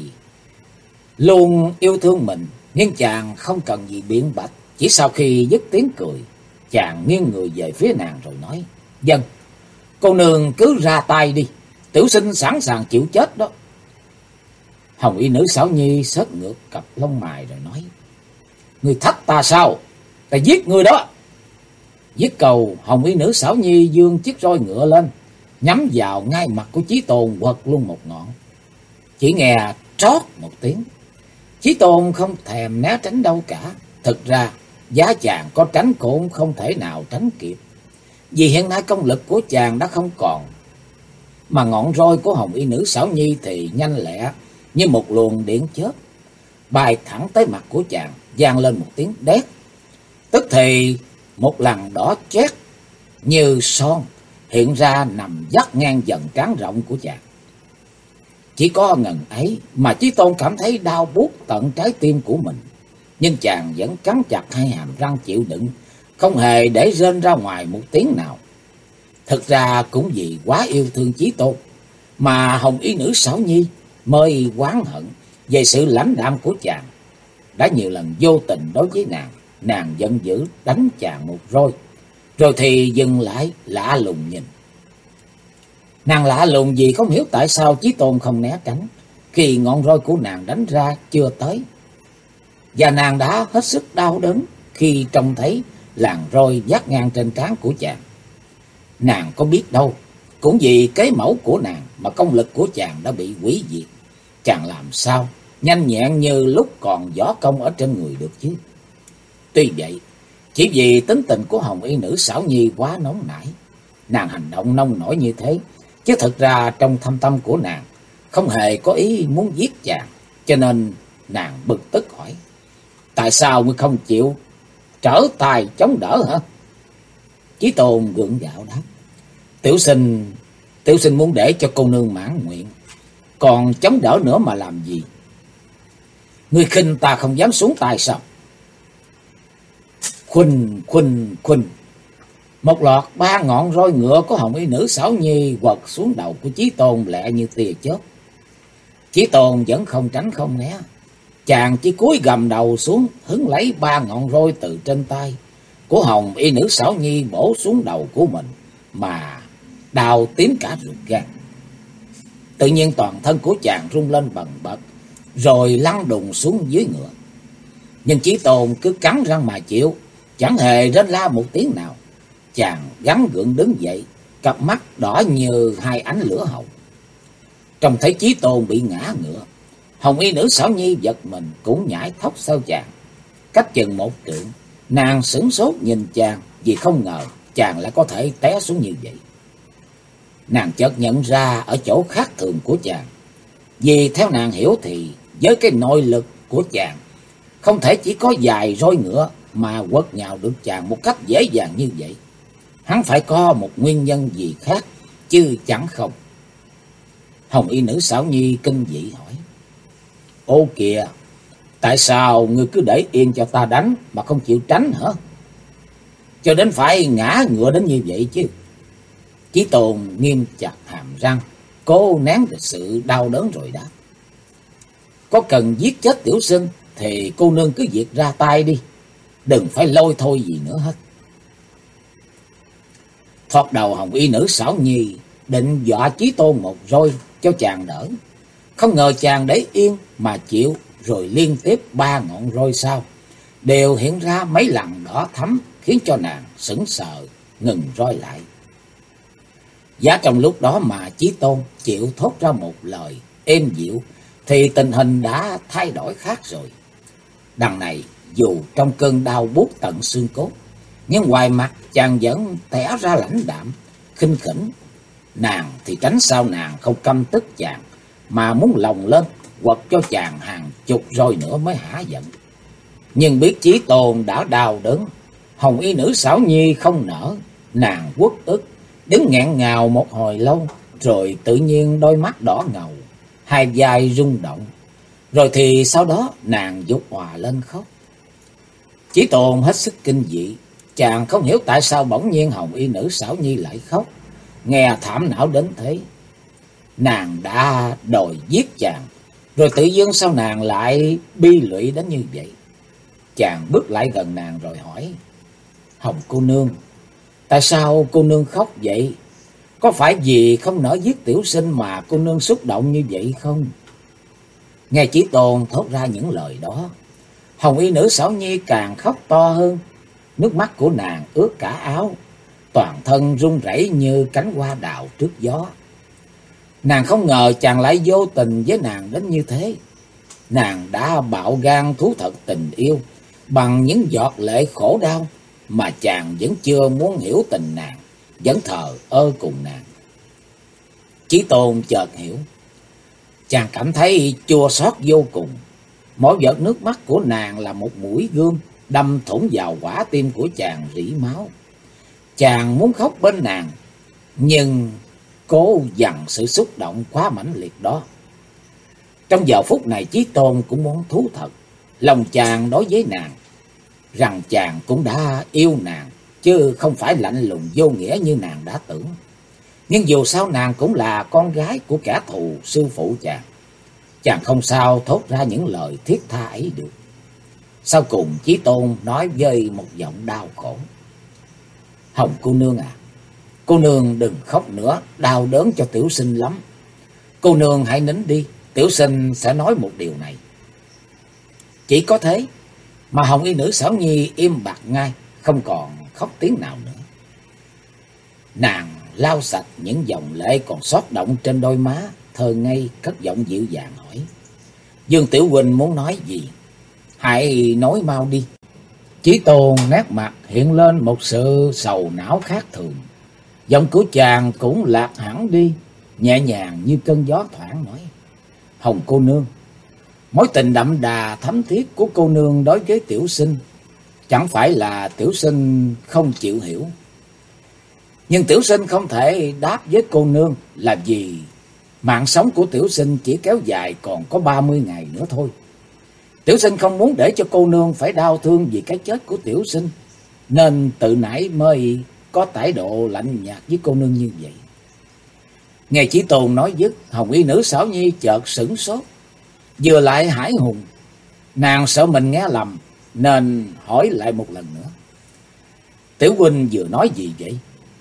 luôn yêu thương mình, nhưng chàng không cần gì biện bạch. Chỉ sau khi dứt tiếng cười, chàng nghiêng người về phía nàng rồi nói: Vâng, cô nương cứ ra tay đi, tiểu sinh sẵn sàng chịu chết đó. Hồng y nữ Xảo Nhi xớt ngược cặp lông mày rồi nói: Ngươi thách ta sao? Ta giết ngươi đó. Dứt câu, hồng y nữ Xảo Nhi giương chiếc roi ngựa lên, nhắm vào ngay mặt của Chí Tôn quật luôn một ngọn. Chỉ nghe trót một tiếng. Chí Tôn không thèm né tránh đâu cả. Thực ra giá chàng có tránh cũng không thể nào tránh kịp, vì hiện nay công lực của chàng đã không còn. Mà ngọn roi của hồng y nữ Xảo Nhi thì nhanh lẹ như một luồng điện chớp, bay thẳng tới mặt của chàng, vang lên một tiếng đét. Tức thì một lằn đỏ chét như son hiện ra nằm vắt ngang dần trán rộng của chàng. Chỉ có ngần ấy mà Chí Tôn cảm thấy đau buốt tận trái tim của mình, nhưng chàng vẫn cắn chặt hai hàm răng chịu đựng, không hề để rên ra ngoài một tiếng nào. Thực ra cũng vì quá yêu thương Chí Tôn mà hồng y nữ Xảo Nhi mới oán hận về sự lãnh đạm của chàng. Đã nhiều lần vô tình đối với nàng, nàng giận dữ đánh chàng một roi, rồi thì dừng lại lạ lùng nhìn. Nàng lạ lùng vì không hiểu tại sao Chí Tôn không né tránh khi ngọn roi của nàng đánh ra chưa tới. Và nàng đã hết sức đau đớn khi trông thấy làn roi vắt ngang trên trán của chàng. Nàng có biết đâu, cũng vì kế mẫu của nàng mà công lực của chàng đã bị hủy diệt. Chàng làm sao nhanh nhẹn như lúc còn võ công ở trên người được chứ? Tuy vậy, chỉ vì tính tình của hồng y nữ Xảo Nhi quá nóng nảy, nàng hành động nông nổi như thế, chứ thực ra trong thâm tâm của nàng không hề có ý muốn giết chàng. Cho nên nàng bực tức hỏi: Tại sao ngươi không chịu trở tay chống đỡ hả? Chí Tôn gượng gạo đáp: Tiểu sinh muốn để cho cô nương mãn nguyện, còn chống đỡ nữa mà làm gì? Ngươi khinh ta không dám xuống tay sao? Khuynh. Một loạt ba ngọn roi ngựa của Hồng Y Nữ Xảo Nhi quật xuống đầu của Chí Tôn lẹ như tia chớp. Chí Tôn vẫn không tránh không né. Chàng chỉ cúi gầm đầu xuống, hứng lấy ba ngọn roi từ trên tay của Hồng Y Nữ Xảo Nhi bổ xuống đầu của mình, mà đau tím cả ruột gan. Tự nhiên toàn thân của chàng rung lên bần bật, rồi lăn đùng xuống dưới ngựa. Nhưng Chí Tôn cứ cắn răng mà chịu, chẳng hề rên la một tiếng nào. Chàng gắng gượng đứng dậy, cặp mắt đỏ như hai ánh lửa hồng. Trông thấy Chí Tôn bị ngã ngựa, Hồng Y Nữ Xảo Nhi giật mình cũng nhảy thóc sau chàng. Cách chừng một trượng, nàng sửng sốt nhìn chàng, vì không ngờ chàng lại có thể té xuống như vậy. Nàng chợt nhận ra ở chỗ khác thường của chàng, vì theo nàng hiểu thì với cái nội lực của chàng, không thể chỉ có vài roi ngựa mà quật nhào được chàng một cách dễ dàng như vậy. Hắn phải có một nguyên nhân gì khác, chứ chẳng không. Hồng Y Nữ Xảo Nhi kinh dị hỏi: Ô kìa, tại sao ngươi cứ để yên cho ta đánh mà không chịu tránh hả? Cho đến phải ngã ngựa đến như vậy chứ? Chí Tôn nghiêm chặt hàm răng, cố nén được sự đau đớn rồi đáp: Có cần giết chết tiểu sinh thì cô nương cứ việc ra tay đi, đừng phải lôi thôi gì nữa hết. Thoạt đầu Hồng Y Nữ Xảo Nhi định dọa Chí Tôn một roi cho chàng đỡ, không ngờ chàng để yên mà chịu, rồi liên tiếp ba ngọn roi sau đều hiện ra mấy lần đỏ thắm, khiến cho nàng sững sờ ngừng roi lại. Giá trong lúc đó mà Chí Tôn chịu thốt ra một lời êm dịu thì tình hình đã thay đổi khác rồi. Đằng này dù trong cơn đau buốt tận xương cốt, nhưng ngoài mặt chàng vẫn tỏ ra lãnh đạm, khinh khỉnh. Nàng thì tránh sao nàng không căm tức chàng, mà muốn lồng lên quật cho chàng hàng chục roi nữa mới hả giận. Nhưng biết Chí Tôn đã đau đớn, Hồng Y Nữ Xảo Nhi không nỡ. Nàng uất ức đứng nghẹn ngào một hồi lâu, rồi tự nhiên đôi mắt đỏ ngầu, hai vai rung động, rồi thì sau đó nàng vụt òa lên khóc. Chí Tôn hết sức kinh dị, chàng không hiểu tại sao bỗng nhiên Hồng Y Nữ Xảo Nhi lại khóc, nghe thảm não đến thế. Nàng đã đòi giết chàng, rồi tự dưng sao nàng lại bi lụy đến như vậy? Chàng bước lại gần nàng rồi hỏi: Hồng cô nương, tại sao cô nương khóc vậy? Có phải vì không nỡ giết tiểu sinh mà cô nương xúc động như vậy không? Nghe Chí Tôn thốt ra những lời đó, Hồng Y Nữ Xảo Nhi càng khóc to hơn. Nước mắt của nàng ướt cả áo, toàn thân run rẩy như cánh hoa đào trước gió. Nàng không ngờ chàng lại vô tình với nàng đến như thế. Nàng đã bạo gan thú thật tình yêu bằng những giọt lệ khổ đau, mà chàng vẫn chưa muốn hiểu tình nàng, vẫn thờ ơ cùng nàng. Chí Tôn chợt hiểu, chàng cảm thấy chua xót vô cùng. Mỗi giọt nước mắt của nàng là một mũi gươm đâm thủng vào quả tim của chàng rỉ máu. Chàng muốn khóc bên nàng, nhưng cố dằn sự xúc động quá mãnh liệt đó. Trong giờ phút này Chí Tôn cũng muốn thú thật lòng chàng đối với nàng, rằng chàng cũng đã yêu nàng, chứ không phải lạnh lùng vô nghĩa như nàng đã tưởng. Nhưng dù sao nàng cũng là con gái của kẻ thù sư phụ chàng. Chàng không sao thốt ra những lời thiết tha ấy được. Sau cùng Chí Tôn nói với một giọng đau khổ: Hồng cô nương à, cô nương đừng khóc nữa, đau đớn cho tiểu sinh lắm. Cô nương hãy nín đi, tiểu sinh sẽ nói một điều này. Chỉ có thế mà Hồng Y Nữ Xảo Nhi im bặt ngay, không còn khóc tiếng nào nữa. Nàng lau sạch những dòng lệ còn xót động trên đôi má, thơ ngây cất giọng dịu dàng hỏi: Dương tiểu huynh muốn nói gì? Hãy nói mau đi. Chí Tôn nét mặt hiện lên một sự sầu não khác thường. Giọng của chàng cũng lạc hẳn đi, nhẹ nhàng như cơn gió thoảng nói: Hồng cô nương, mối tình đậm đà thấm thiết của cô nương đối với tiểu sinh, chẳng phải là tiểu sinh không chịu hiểu. Nhưng tiểu sinh không thể đáp với cô nương là vì mạng sống của tiểu sinh chỉ kéo dài còn có 30 ngày nữa thôi. Tiểu sinh không muốn để cho cô nương phải đau thương vì cái chết của tiểu sinh, nên tự nãy mới có thái độ lạnh nhạt với cô nương như vậy. Nghe Chí Tôn nói dứt, hồng y nữ Xảo Nhi chợt sửng sốt, vừa lại hãi hùng. Nàng sợ mình nghe lầm nên hỏi lại một lần nữa: Tiểu huynh vừa nói gì vậy?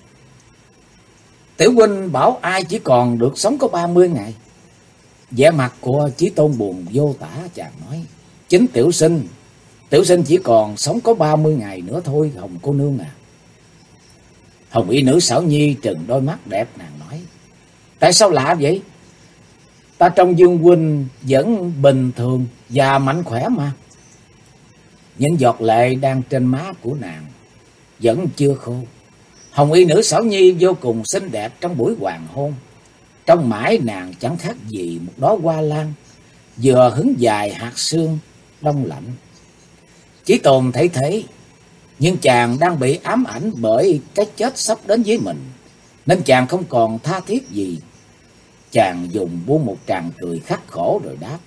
Tiểu huynh bảo ai chỉ còn được sống có 30 ngày. Vẻ mặt của Chí Tôn buồn vô tả, chàng nói: Chính tiểu sinh chỉ còn sống có 30 ngày nữa thôi, Hồng cô nương à. Hồng y nữ Xảo Nhi trừng đôi mắt đẹp, nàng nói: Tại sao lạ vậy? Ta trông Dương huynh vẫn bình thường và mạnh khỏe mà. Những giọt lệ đang trên má của nàng vẫn chưa khô. Hồng y nữ Xảo Nhi vô cùng xinh đẹp trong buổi hoàng hôn. Trong mãi nàng chẳng khác gì một đóa hoa lan vừa hứng dài hạt sương đông lạnh. Chí Tôn thấy thế, nhưng chàng đang bị ám ảnh bởi cái chết sắp đến với mình, nên chàng không còn tha thiết gì. Chàng dùng buông một tràng cười khắc khổ rồi đáp: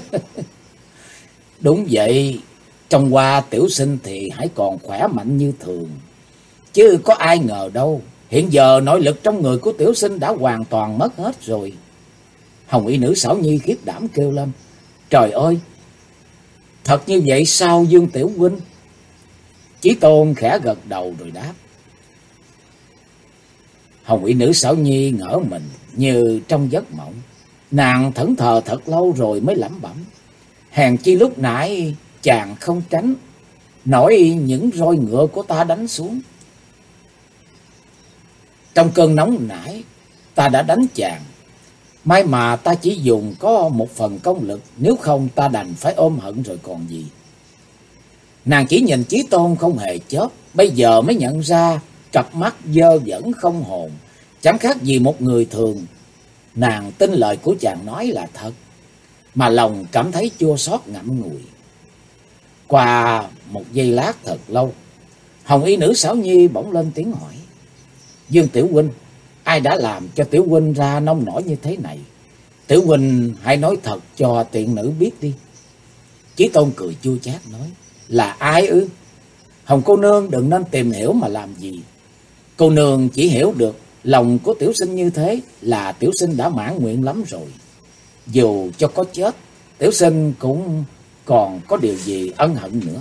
Đúng vậy, trong hoa tiểu sinh thì hãy còn khỏe mạnh như thường, chứ có ai ngờ đâu, hiện giờ nội lực trong người của tiểu sinh đã hoàn toàn mất hết rồi. Hồng y nữ Xảo Nhi khiếp đảm kêu lên: Trời ơi, thật như vậy sao Dương tiểu huynh? Chí Tôn khẽ gật đầu rồi đáp. Hồng y nữ Xảo Nhi ngỡ mình như trong giấc mộng. Nàng thẫn thờ thật lâu rồi mới lẩm bẩm: Hèn chi lúc nãy chàng không tránh nổi những roi ngựa của ta đánh xuống. Trong cơn nóng nảy ta đã đánh chàng, may mà ta chỉ dùng có một phần công lực, nếu không ta đành phải ôm hận rồi còn gì. Nàng chỉ nhìn Chí Tôn không hề chớp, bây giờ mới nhận ra cặp mắt dơ vẫn không hồn, chẳng khác gì một người thường. Nàng tin lời của chàng nói là thật, mà lòng cảm thấy chua xót ngậm ngùi. Qua một giây lát thật lâu, Hồng y nữ Xảo Nhi bỗng lên tiếng hỏi: Dương tiểu huynh, ai đã làm cho tiểu huynh ra nông nổi như thế này? Tiểu huynh hãy nói thật cho tiện nữ biết đi. Chí Tôn cười chua chát nói: Là ai ư? Hồng cô nương đừng nên tìm hiểu mà làm gì. Cô nương chỉ hiểu được lòng của tiểu sinh như thế là tiểu sinh đã mãn nguyện lắm rồi. Dù cho có chết, tiểu sinh cũng còn có điều gì ân hận nữa.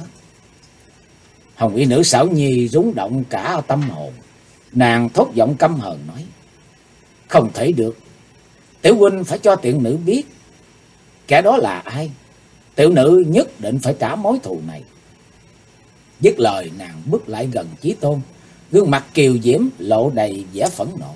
Hồng y nữ Xảo Nhi rúng động cả tâm hồn. Nàng thốt giọng căm hờn nói: Không thể được, tiểu huynh phải cho tiện nữ biết kẻ đó là ai. Tiểu nữ nhất định phải trả mối thù này. Dứt lời nàng bước lại gần Chí Tôn, gương mặt kiều diễm lộ đầy vẻ phẫn nộ.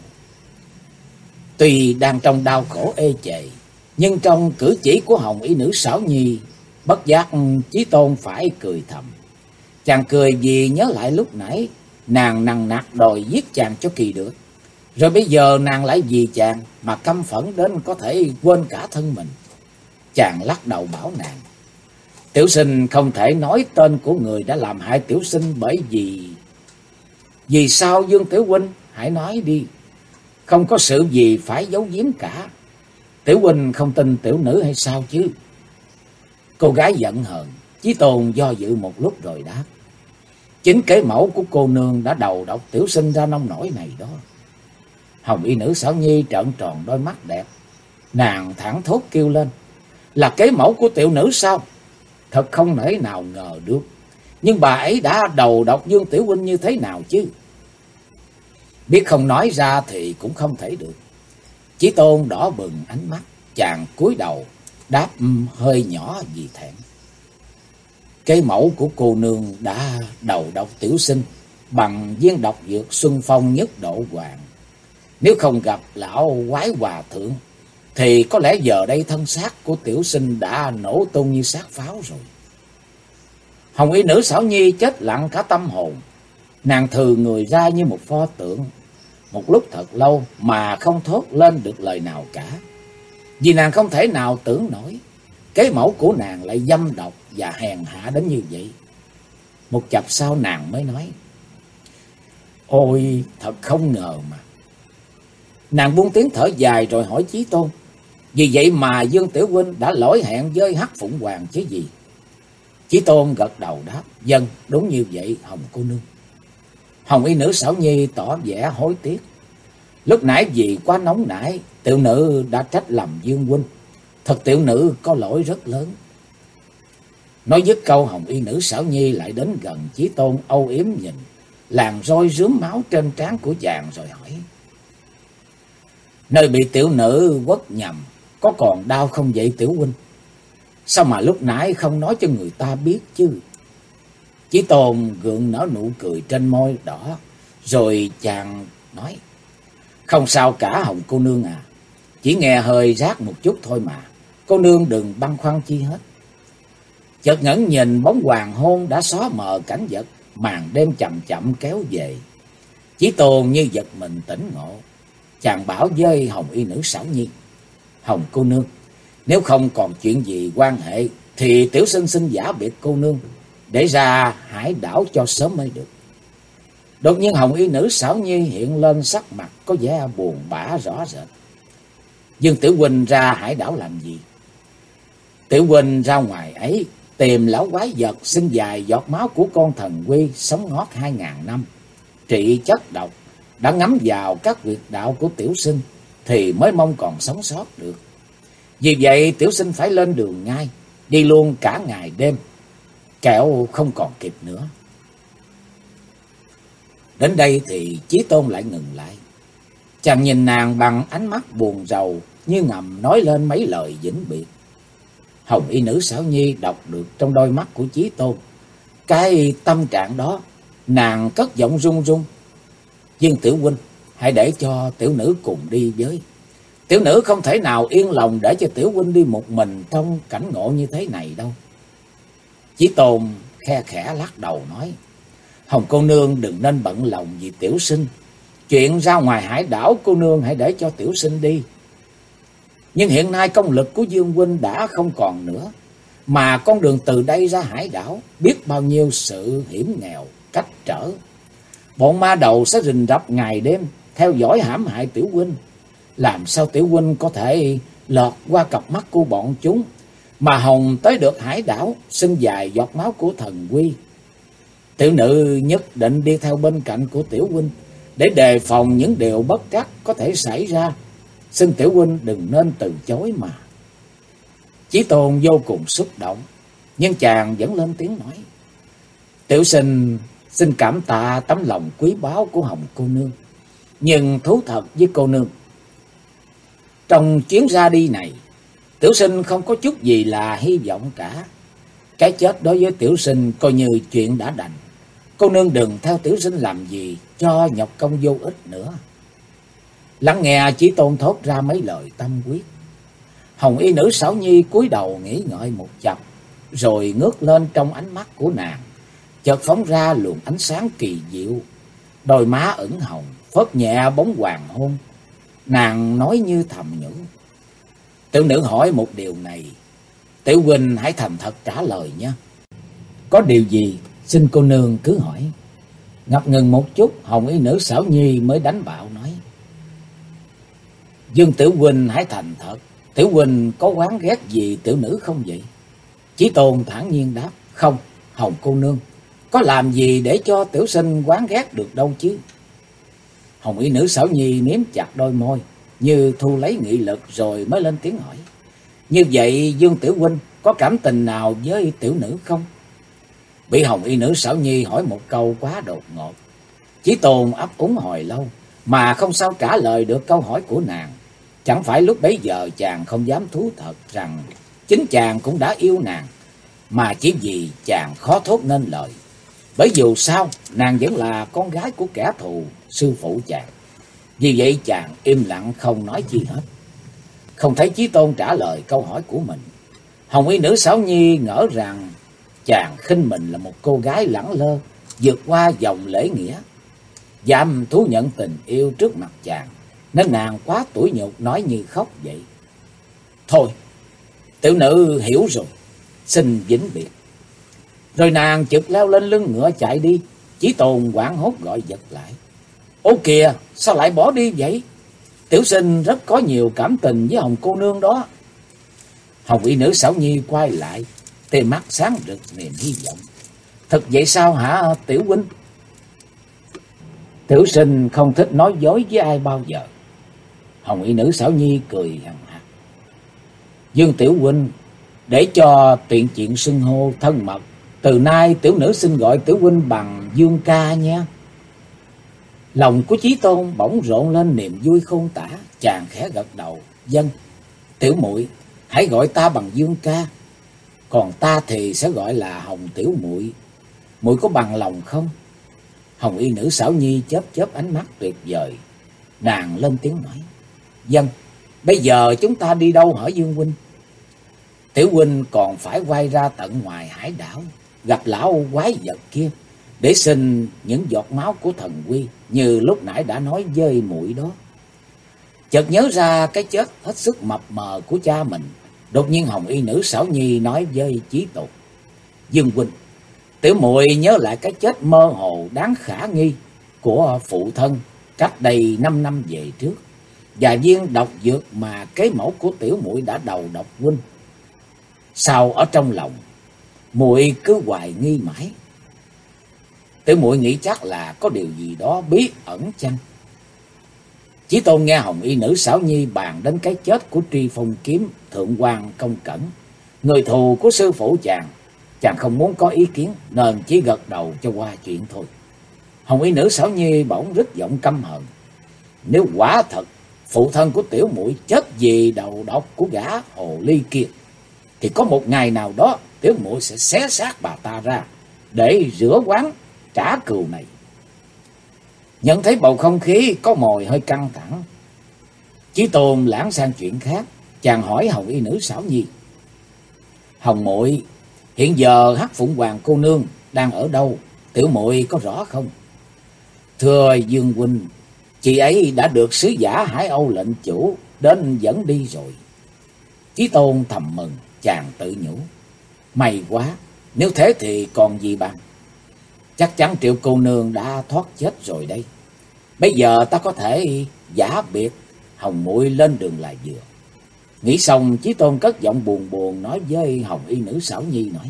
Tuy đang trong đau khổ ê chề, nhưng trong cử chỉ của Hồng y nữ Xảo Nhi, bất giác Chí Tôn phải cười thầm. Chàng cười vì nhớ lại lúc nãy nàng nằng nặc đòi giết chàng cho kỳ được, rồi bây giờ nàng lại vì chàng mà căm phẫn đến có thể quên cả thân mình. Chàng lắc đầu bảo nàng: Tiểu sinh không thể nói tên của người đã làm hại tiểu sinh, bởi vì sao Dương tiểu huynh? Hãy nói đi, không có sự gì phải giấu giếm cả. Tiểu huynh không tin tiểu nữ hay sao chứ? Cô gái giận hờn. Chí Tôn do dự một lúc rồi đáp: Chính kế mẫu của cô nương đã đầu độc tiểu sinh ra nông nổi này đó. Hồng y nữ Xảo Nhi trợn tròn đôi mắt đẹp, nàng thẳng thốt kêu lên: Là kế mẫu của tiểu nữ sao? Thật không thể nào ngờ được. Nhưng bà ấy đã đầu độc Dương tiểu huynh như thế nào chứ? Biết không nói ra thì cũng không thể được. Chí Tôn đỏ bừng ánh mắt, chàng cúi đầu đáp hơi nhỏ vì thẹn: Kế mẫu của cô nương đã đầu độc tiểu sinh bằng viên độc dược Xuân Phong Nhất Độ Hoàng. Nếu không gặp lão quái hòa thượng thì có lẽ giờ đây thân xác của tiểu sinh đã nổ tung như xác pháo rồi. Hồng y nữ Xảo Nhi chết lặng cả tâm hồn. Nàng thừ người ra như một pho tượng, một lúc thật lâu mà không thốt lên được lời nào cả. Vì nàng không thể nào tưởng nổi kế mẫu của nàng lại dâm độc và hèn hạ đến như vậy. Một chập sau nàng mới nói: Ôi, thật không ngờ mà. Nàng buông tiếng thở dài rồi hỏi Chí Tôn: Vì vậy mà Dương tiểu huynh đã lỗi hẹn với Hắc Phụng Hoàng chứ gì? Chí Tôn gật đầu đáp: Vâng, đúng như vậy Hồng cô nương. Hồng y nữ Xảo Nhi tỏ vẻ hối tiếc. Lúc nãy vì quá nóng nảy, tiểu nữ đã trách lầm Dương huynh. Thật tiểu nữ có lỗi rất lớn. Nói dứt câu, hồng y nữ Xảo Nhi lại đến gần Chí Tôn, âu yếm nhìn làn roi rướm máu trên trán của chàng rồi hỏi: nơi bị tiểu nữ quất nhầm có còn đau không vậy tiểu huynh? Sao mà lúc nãy không nói cho người ta biết chứ? Chí Tôn gượng nở nụ cười trên môi đỏ, rồi chàng nói: không sao cả Hồng cô nương à, chỉ nghe hơi rát một chút thôi mà, cô nương đừng băn khoăn chi hết. Chợt ngẩng nhìn bóng hoàng hôn đã xóa mờ cảnh vật, màn đêm chậm chậm kéo về. Chí Tôn như giật mình tỉnh ngộ, chàng bảo với hồng y nữ Xảo Nhi: Hồng cô nương, nếu không còn chuyện gì quan hệ thì tiểu sinh xin giả biệt cô nương để ra hải đảo cho sớm mới được. Đột nhiên hồng y nữ Xảo Nhi hiện lên sắc mặt có vẻ buồn bã rõ rệt. Dương tiểu huynh ra hải đảo làm gì? Tiểu huynh ra ngoài ấy tìm lão quái vật sinh dài giọt máu của con thần quy sống ngót 2000 năm, trị chất độc, đã ngắm vào các huyệt đạo của tiểu sinh thì mới mong còn sống sót được. Vì vậy tiểu sinh phải lên đường ngay, đi luôn cả ngày đêm, kẻo không còn kịp nữa. Đến đây thì Chí Tôn lại ngừng lại. Chàng nhìn nàng bằng ánh mắt buồn rầu, như ngầm nói lên mấy lời vĩnh biệt. Hồng y nữ Xảo Nhi đọc được trong đôi mắt của Chí Tôn cái tâm trạng đó, nàng cất giọng run run: Dương tiểu huynh, hãy để cho tiểu nữ cùng đi với. Tiểu nữ không thể nào yên lòng để cho tiểu huynh đi một mình trong cảnh ngộ như thế này đâu. Chí Tôn khe khẽ lắc đầu nói: Hồng cô nương đừng nên bận lòng vì tiểu sinh. Chuyện ra ngoài hải đảo cô nương hãy để cho tiểu sinh đi. Nhưng hiện nay công lực của Dương huynh đã không còn nữa, mà con đường từ đây ra hải đảo biết bao nhiêu sự hiểm nghèo cách trở. Bọn ma đầu sẽ rình rập ngày đêm theo dõi hãm hại tiểu huynh. Làm sao tiểu huynh có thể lọt qua cặp mắt của bọn chúng mà hồng tới được hải đảo sinh dài giọt máu của thần quy? Tiểu nữ nhất định đi theo bên cạnh của tiểu huynh để đề phòng những điều bất trắc có thể xảy ra. Xin tiểu huynh đừng nên từ chối mà. Chí Tôn vô cùng xúc động, nhưng chàng vẫn lên tiếng nói: Tiểu sinh xin cảm tạ tấm lòng quý báu của Hồng cô nương, nhưng thú thật với cô nương, trong chuyến ra đi này, tiểu sinh không có chút gì là hy vọng cả. Cái chết đối với tiểu sinh coi như chuyện đã đành. Cô nương đừng theo tiểu sinh làm gì cho nhọc công vô ích nữa. Lắng nghe Chí Tôn thốt ra mấy lời tâm quyết, hồng y nữ Xảo Nhi cúi đầu nghĩ ngợi một chập, rồi ngước lên trong ánh mắt của nàng chợt phóng ra luồng ánh sáng kỳ diệu. Đôi má ửng hồng phớt nhẹ bóng hoàng hôn. Nàng nói như thầm nhủ: Tiểu nữ hỏi một điều này, tiểu huynh hãy thành thật trả lời nhé. Có điều gì xin cô nương cứ hỏi. Ngập ngừng một chút, hồng y nữ Xảo Nhi mới đánh bạo nói: Dương tiểu huynh hãy thành thật, tiểu huynh có oán ghét gì tiểu nữ không vậy? Chí Tôn thản nhiên đáp: Không, Hồng cô nương, có làm gì để cho tiểu sinh oán ghét được đâu chứ. Hồng y nữ Xảo Nhi miếm chặt đôi môi, như thu lấy nghị lực, rồi mới lên tiếng hỏi: Như vậy Dương tiểu huynh có cảm tình nào với tiểu nữ không? Bị hồng y nữ Xảo Nhi hỏi một câu quá đột ngột, Chí Tôn ấp úng hồi lâu mà không sao trả lời được câu hỏi của nàng. Chẳng phải lúc bấy giờ chàng không dám thú thật rằng chính chàng cũng đã yêu nàng, mà chỉ vì chàng khó thốt nên lời. Bởi dù sao nàng vẫn là con gái của kẻ thù sư phụ chàng. Vì vậy chàng im lặng không nói chi hết. Không thấy Chí Tôn trả lời câu hỏi của mình, hồng y nữ Xảo Nhi ngỡ rằng chàng khinh mình là một cô gái lẳng lơ vượt qua dòng lễ nghĩa, dám thú nhận tình yêu trước mặt chàng, nên nàng quá tủi nhục nói như khóc vậy. Thôi, tiểu nữ hiểu rồi, xin vĩnh biệt. Rồi nàng chực leo lên lưng ngựa chạy đi. Chí Tôn hoảng hốt gọi giật lại: Ô kìa, sao lại bỏ đi vậy? Tiểu sinh rất có nhiều cảm tình với hồng cô nương đó. Hồng y nữ Xảo Nhi quay lại, tia mắt sáng rực niềm hy vọng: Thật vậy sao hả tiểu huynh? Tiểu sinh không thích nói dối với ai bao giờ. Hồng y nữ xảo nhi cười hằn học. Dương tiểu huynh, để cho tiện chuyện xưng hô thân mật, từ nay tiểu nữ xin gọi tiểu huynh bằng Dương ca nha. Lòng của Chí Tôn bỗng rộn lên niềm vui khôn tả, chàng khẽ gật đầu. Vâng, tiểu muội hãy gọi ta bằng Dương ca, còn ta thì sẽ gọi là Hồng tiểu muội. Muội có bằng lòng không? Hồng y nữ xảo nhi chớp chớp ánh mắt tuyệt vời, nàng lên tiếng nói. Vâng, bây giờ chúng ta đi đâu hả Dương huynh? Tiểu huynh còn phải quay ra tận ngoài hải đảo, gặp lão quái vật kia, để xin những giọt máu của thần quy, như lúc nãy đã nói với muội đó. Chợt nhớ ra cái chết hết sức mập mờ của cha mình, đột nhiên Hồng y nữ xảo nhi nói với Chí Tôn. Dương huynh, tiểu muội nhớ lại cái chết mơ hồ đáng khả nghi của phụ thân cách đây 5 năm về trước, và viên độc dược mà kế mẫu của tiểu muội đã đầu độc huynh. Sao ở trong lòng muội cứ hoài nghi mãi? Tiểu muội nghĩ chắc là có điều gì đó bí ẩn chăng? Chí Tôn nghe Hồng y nữ xảo nhi bàn đến cái chết của Tri Phong kiếm thượng quan Công Cẩn, người thù của sư phụ chàng không muốn có ý kiến nên chỉ gật đầu cho qua chuyện thôi. Hồng y nữ xảo nhi bỗng rít giọng căm hờn. Nếu quả thật phụ thân của tiểu muội chết vì đầu độc của gã hồ ly kia, thì có một ngày nào đó tiểu muội sẽ xé xác bà ta ra để rửa oán trả cừu này. Nhận thấy bầu không khí có mồi hơi căng thẳng, Chí Tôn lãng sang chuyện khác, chàng hỏi Hồng y nữ xảo nhi. Hồng muội, hiện giờ Hắc Phụng Hoàng cô nương đang ở đâu, tiểu muội có rõ không? Thưa Dương huynh, chị ấy đã được sứ giả Hải Âu lệnh chủ đến dẫn đi rồi. Chí Tôn thầm mừng, chàng tự nhủ. May quá, nếu thế thì còn gì bằng. Chắc chắn Triệu cô nương đã thoát chết rồi đây. Bây giờ ta có thể giả biệt Hồng muội lên đường là vừa. Nghĩ xong, Chí Tôn cất giọng buồn buồn nói với Hồng y nữ xảo nhi nói.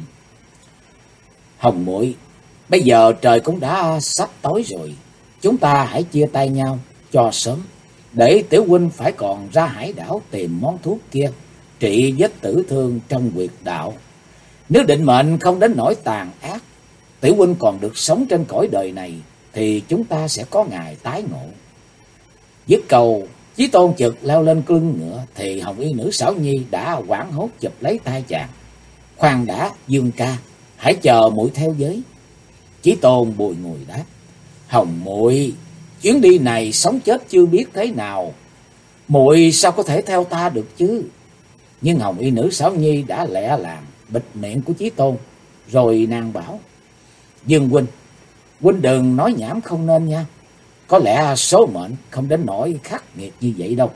Hồng muội, bây giờ trời cũng đã sắp tối rồi, chúng ta hãy chia tay nhau cho sớm, để tiểu huynh phải còn ra hải đảo tìm món thuốc kia trị vết tử thương trong huyệt đạo. Nếu định mệnh không đến nỗi tàn ác, tiểu huynh còn được sống trên cõi đời này, thì chúng ta sẽ có ngày tái ngộ. Dứt câu, Chí Tôn chợt leo lên lưng ngựa, thì Hồng y nữ xảo nhi đã hoảng hốt chụp lấy tay chàng. Khoan đã Dương ca, hãy chờ muội theo với. Chí Tôn bùi ngùi đáp. Hồng muội, chuyến đi này sống chết chưa biết thế nào, muội sao có thể theo ta được chứ? Nhưng Hồng y nữ xảo nhi đã lẹ làng bịt miệng của Chí Tôn, rồi nàng bảo. Dương huynh đừng nói nhảm không nên nha. Có lẽ số mệnh không đến nỗi khắc nghiệt như vậy đâu.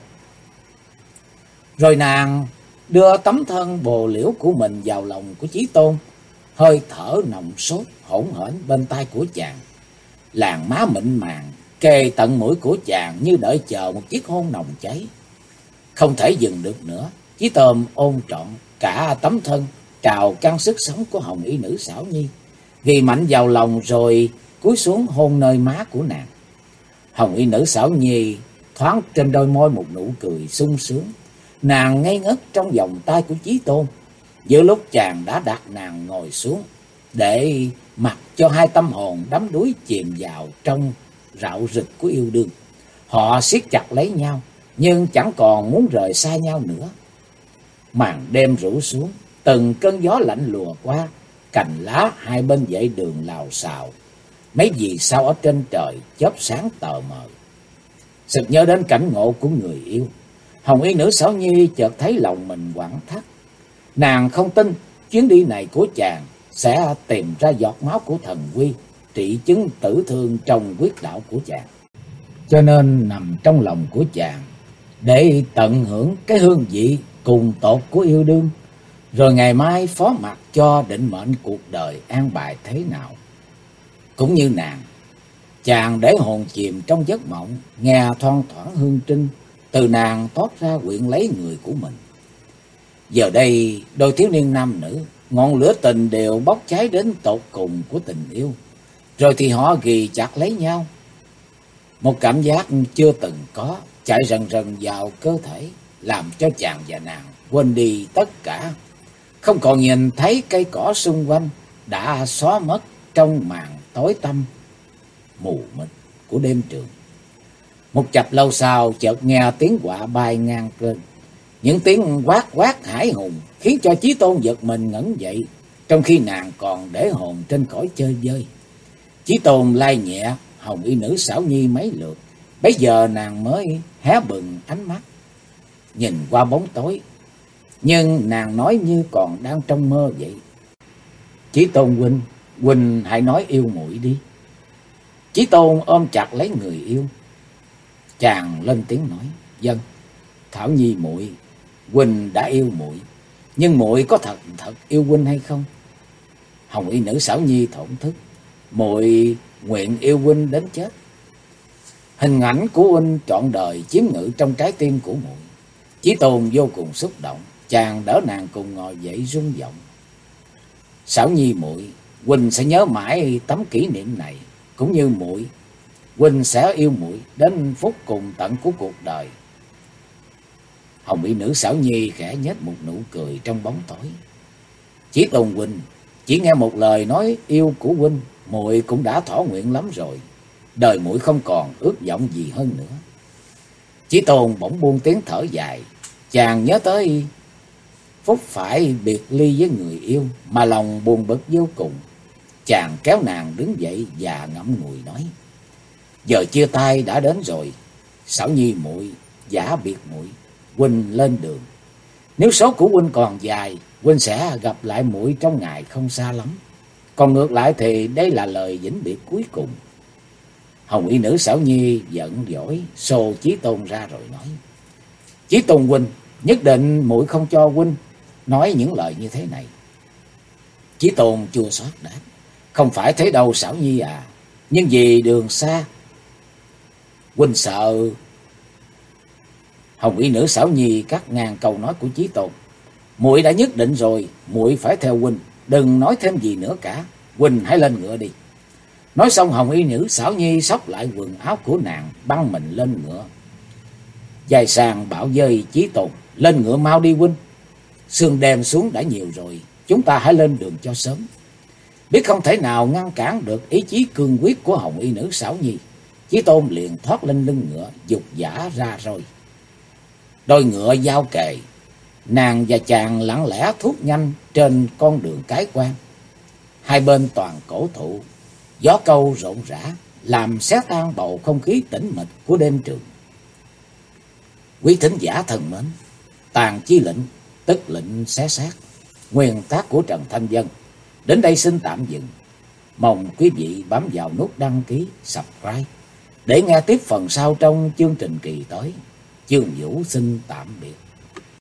Rồi nàng đưa tấm thân bồ liễu của mình vào lòng của Chí Tôn, hơi thở nồng sốt hỗn hển bên tai của chàng. Làn má mịn màng kề tận mũi của chàng như đợi chờ một chiếc hôn nồng cháy. Không thể dừng được nữa, Chí Tôn ôm trọn cả tấm thân trào căng sức sống của Hồng y nữ xảo nhi, ghi mạnh vào lòng rồi cúi xuống hôn nơi má của nàng. Hồng y nữ xảo nhi thoáng trên đôi môi một nụ cười sung sướng. Nàng ngây ngất trong vòng tay của Chí Tôn, giữa lúc chàng đã đặt nàng ngồi xuống, để mặc cho hai tâm hồn đắm đuối chìm vào trong rạo rực của yêu đương. Họ siết chặt lấy nhau, nhưng chẳng còn muốn rời xa nhau nữa. Màn đêm rủ xuống, từng cơn gió lạnh lùa qua, cành lá hai bên dãy đường lào xào. Mấy vì sao ở trên trời chớp sáng tờ mờ. Sực nhớ đến cảnh ngộ của người yêu, Hồng y nữ xảo nhi chợt thấy lòng mình quặn thắt. Nàng không tin chuyến đi này của chàng sẽ tìm ra giọt máu của thần quy, trị chứng tử thương trong huyết đạo của chàng. Cho nên nằm trong lòng của chàng, để tận hưởng cái hương vị cùng tột của yêu đương, rồi ngày mai phó mặc cho định mệnh cuộc đời an bài thế nào. Cũng như nàng, chàng để hồn chìm trong giấc mộng, nghe thoang thoảng hương trinh từ nàng toát ra quyện lấy người của mình. Giờ đây đôi thiếu niên nam nữ, ngọn lửa tình đều bốc cháy đến tột cùng của tình yêu, rồi thì họ ghì chặt lấy nhau. Một cảm giác chưa từng có chạy rần rần vào cơ thể, làm cho chàng và nàng quên đi tất cả, không còn nhìn thấy cây cỏ xung quanh, đã xóa mất trong màn tối tăm mù mịt của đêm trường. Một chập lâu sau chợt nghe tiếng quạ bay ngang trên, những tiếng quát quát hãi hùng khiến cho Chí Tôn giật mình ngẩng dậy, trong khi nàng còn để hồn trên cõi chơi vơi. Chí Tôn lai nhẹ hồng y nữ Xảo Nhi mấy lượt, bấy giờ nàng mới hé bừng ánh mắt nhìn qua bóng tối, nhưng nàng nói như còn đang trong mơ vậy. Chí Tôn huynh, huynh hãy nói yêu muội đi. Chí Tôn ôm chặt lấy người yêu, chàng lên tiếng nói: Vâng, Thảo Nhi muội, huynh đã yêu muội, nhưng muội có thật yêu huynh hay không? Hồng y nữ Xảo Nhi thổn thức: Muội nguyện yêu huynh đến chết. Hình ảnh của huynh trọn đời chiếm ngự trong trái tim của muội. Chí Tôn vô cùng xúc động, chàng đỡ nàng cùng ngồi dậy rung giọng: Xảo Nhi muội, huynh sẽ nhớ mãi tấm kỷ niệm này, cũng như muội, huynh sẽ yêu muội đến phút cùng tận của cuộc đời. Hồng y nữ Xảo Nhi khẽ nhếch một nụ cười trong bóng tối. Chí Tôn huynh, chỉ nghe một lời nói yêu của huynh, muội cũng đã thỏa nguyện lắm rồi. Đời muội không còn ước vọng gì hơn nữa. Chí Tôn bỗng buông tiếng thở dài, chàng nhớ tới phút phải biệt ly với người yêu mà lòng buồn bực vô cùng. Chàng kéo nàng đứng dậy và ngậm ngùi nói: Giờ chia tay đã đến rồi, Xảo Nhi muội, giả biệt muội, huynh lên đường. Nếu số của huynh còn dài, huynh sẽ gặp lại muội trong ngày không xa lắm. Còn ngược lại thì đây là lời vĩnh biệt cuối cùng. Hồng y nữ Xảo Nhi giận dỗi xô Chí Tôn ra rồi nói: Chí Tôn huynh, nhất định muội không cho huynh nói những lời như thế này. Chí Tôn chua xót đáp: Không phải thế đâu Xảo Nhi à, nhưng vì đường xa huynh sợ. Hồng y nữ Xảo Nhi cắt ngang câu nói của Chí Tôn: Muội đã nhất định rồi, muội phải theo huynh, đừng nói thêm gì nữa cả. Huynh hãy lên ngựa đi. Nói xong Hồng y nữ Xảo Nhi xốc lại quần áo của nàng, băng mình lên ngựa. Dài sàng bảo với Chí Tôn: Lên ngựa mau đi huynh, sương đêm xuống đã nhiều rồi, chúng ta hãy lên đường cho sớm. Biết không thể nào ngăn cản được ý chí cương quyết của Hồng y nữ Xảo Nhi, Chí Tôn liền thoát lên lưng ngựa, dục dã ra rồi. Đôi ngựa giao kề, nàng và chàng lặng lẽ thúc nhanh trên con đường cái quan. Hai bên toàn cổ thụ, gió câu rộn rã, làm xé tan bầu không khí tĩnh mịch của đêm trường. Quý thính giả thân mến, Tàn Chi Lệnh, tức lệnh xé xác, nguyên tác của Trần Thanh Vân, đến đây xin tạm dừng. Mong quý vị bấm vào nút đăng ký, subscribe để nghe tiếp phần sau trong chương trình kỳ tới. Chương Vũ xin tạm biệt.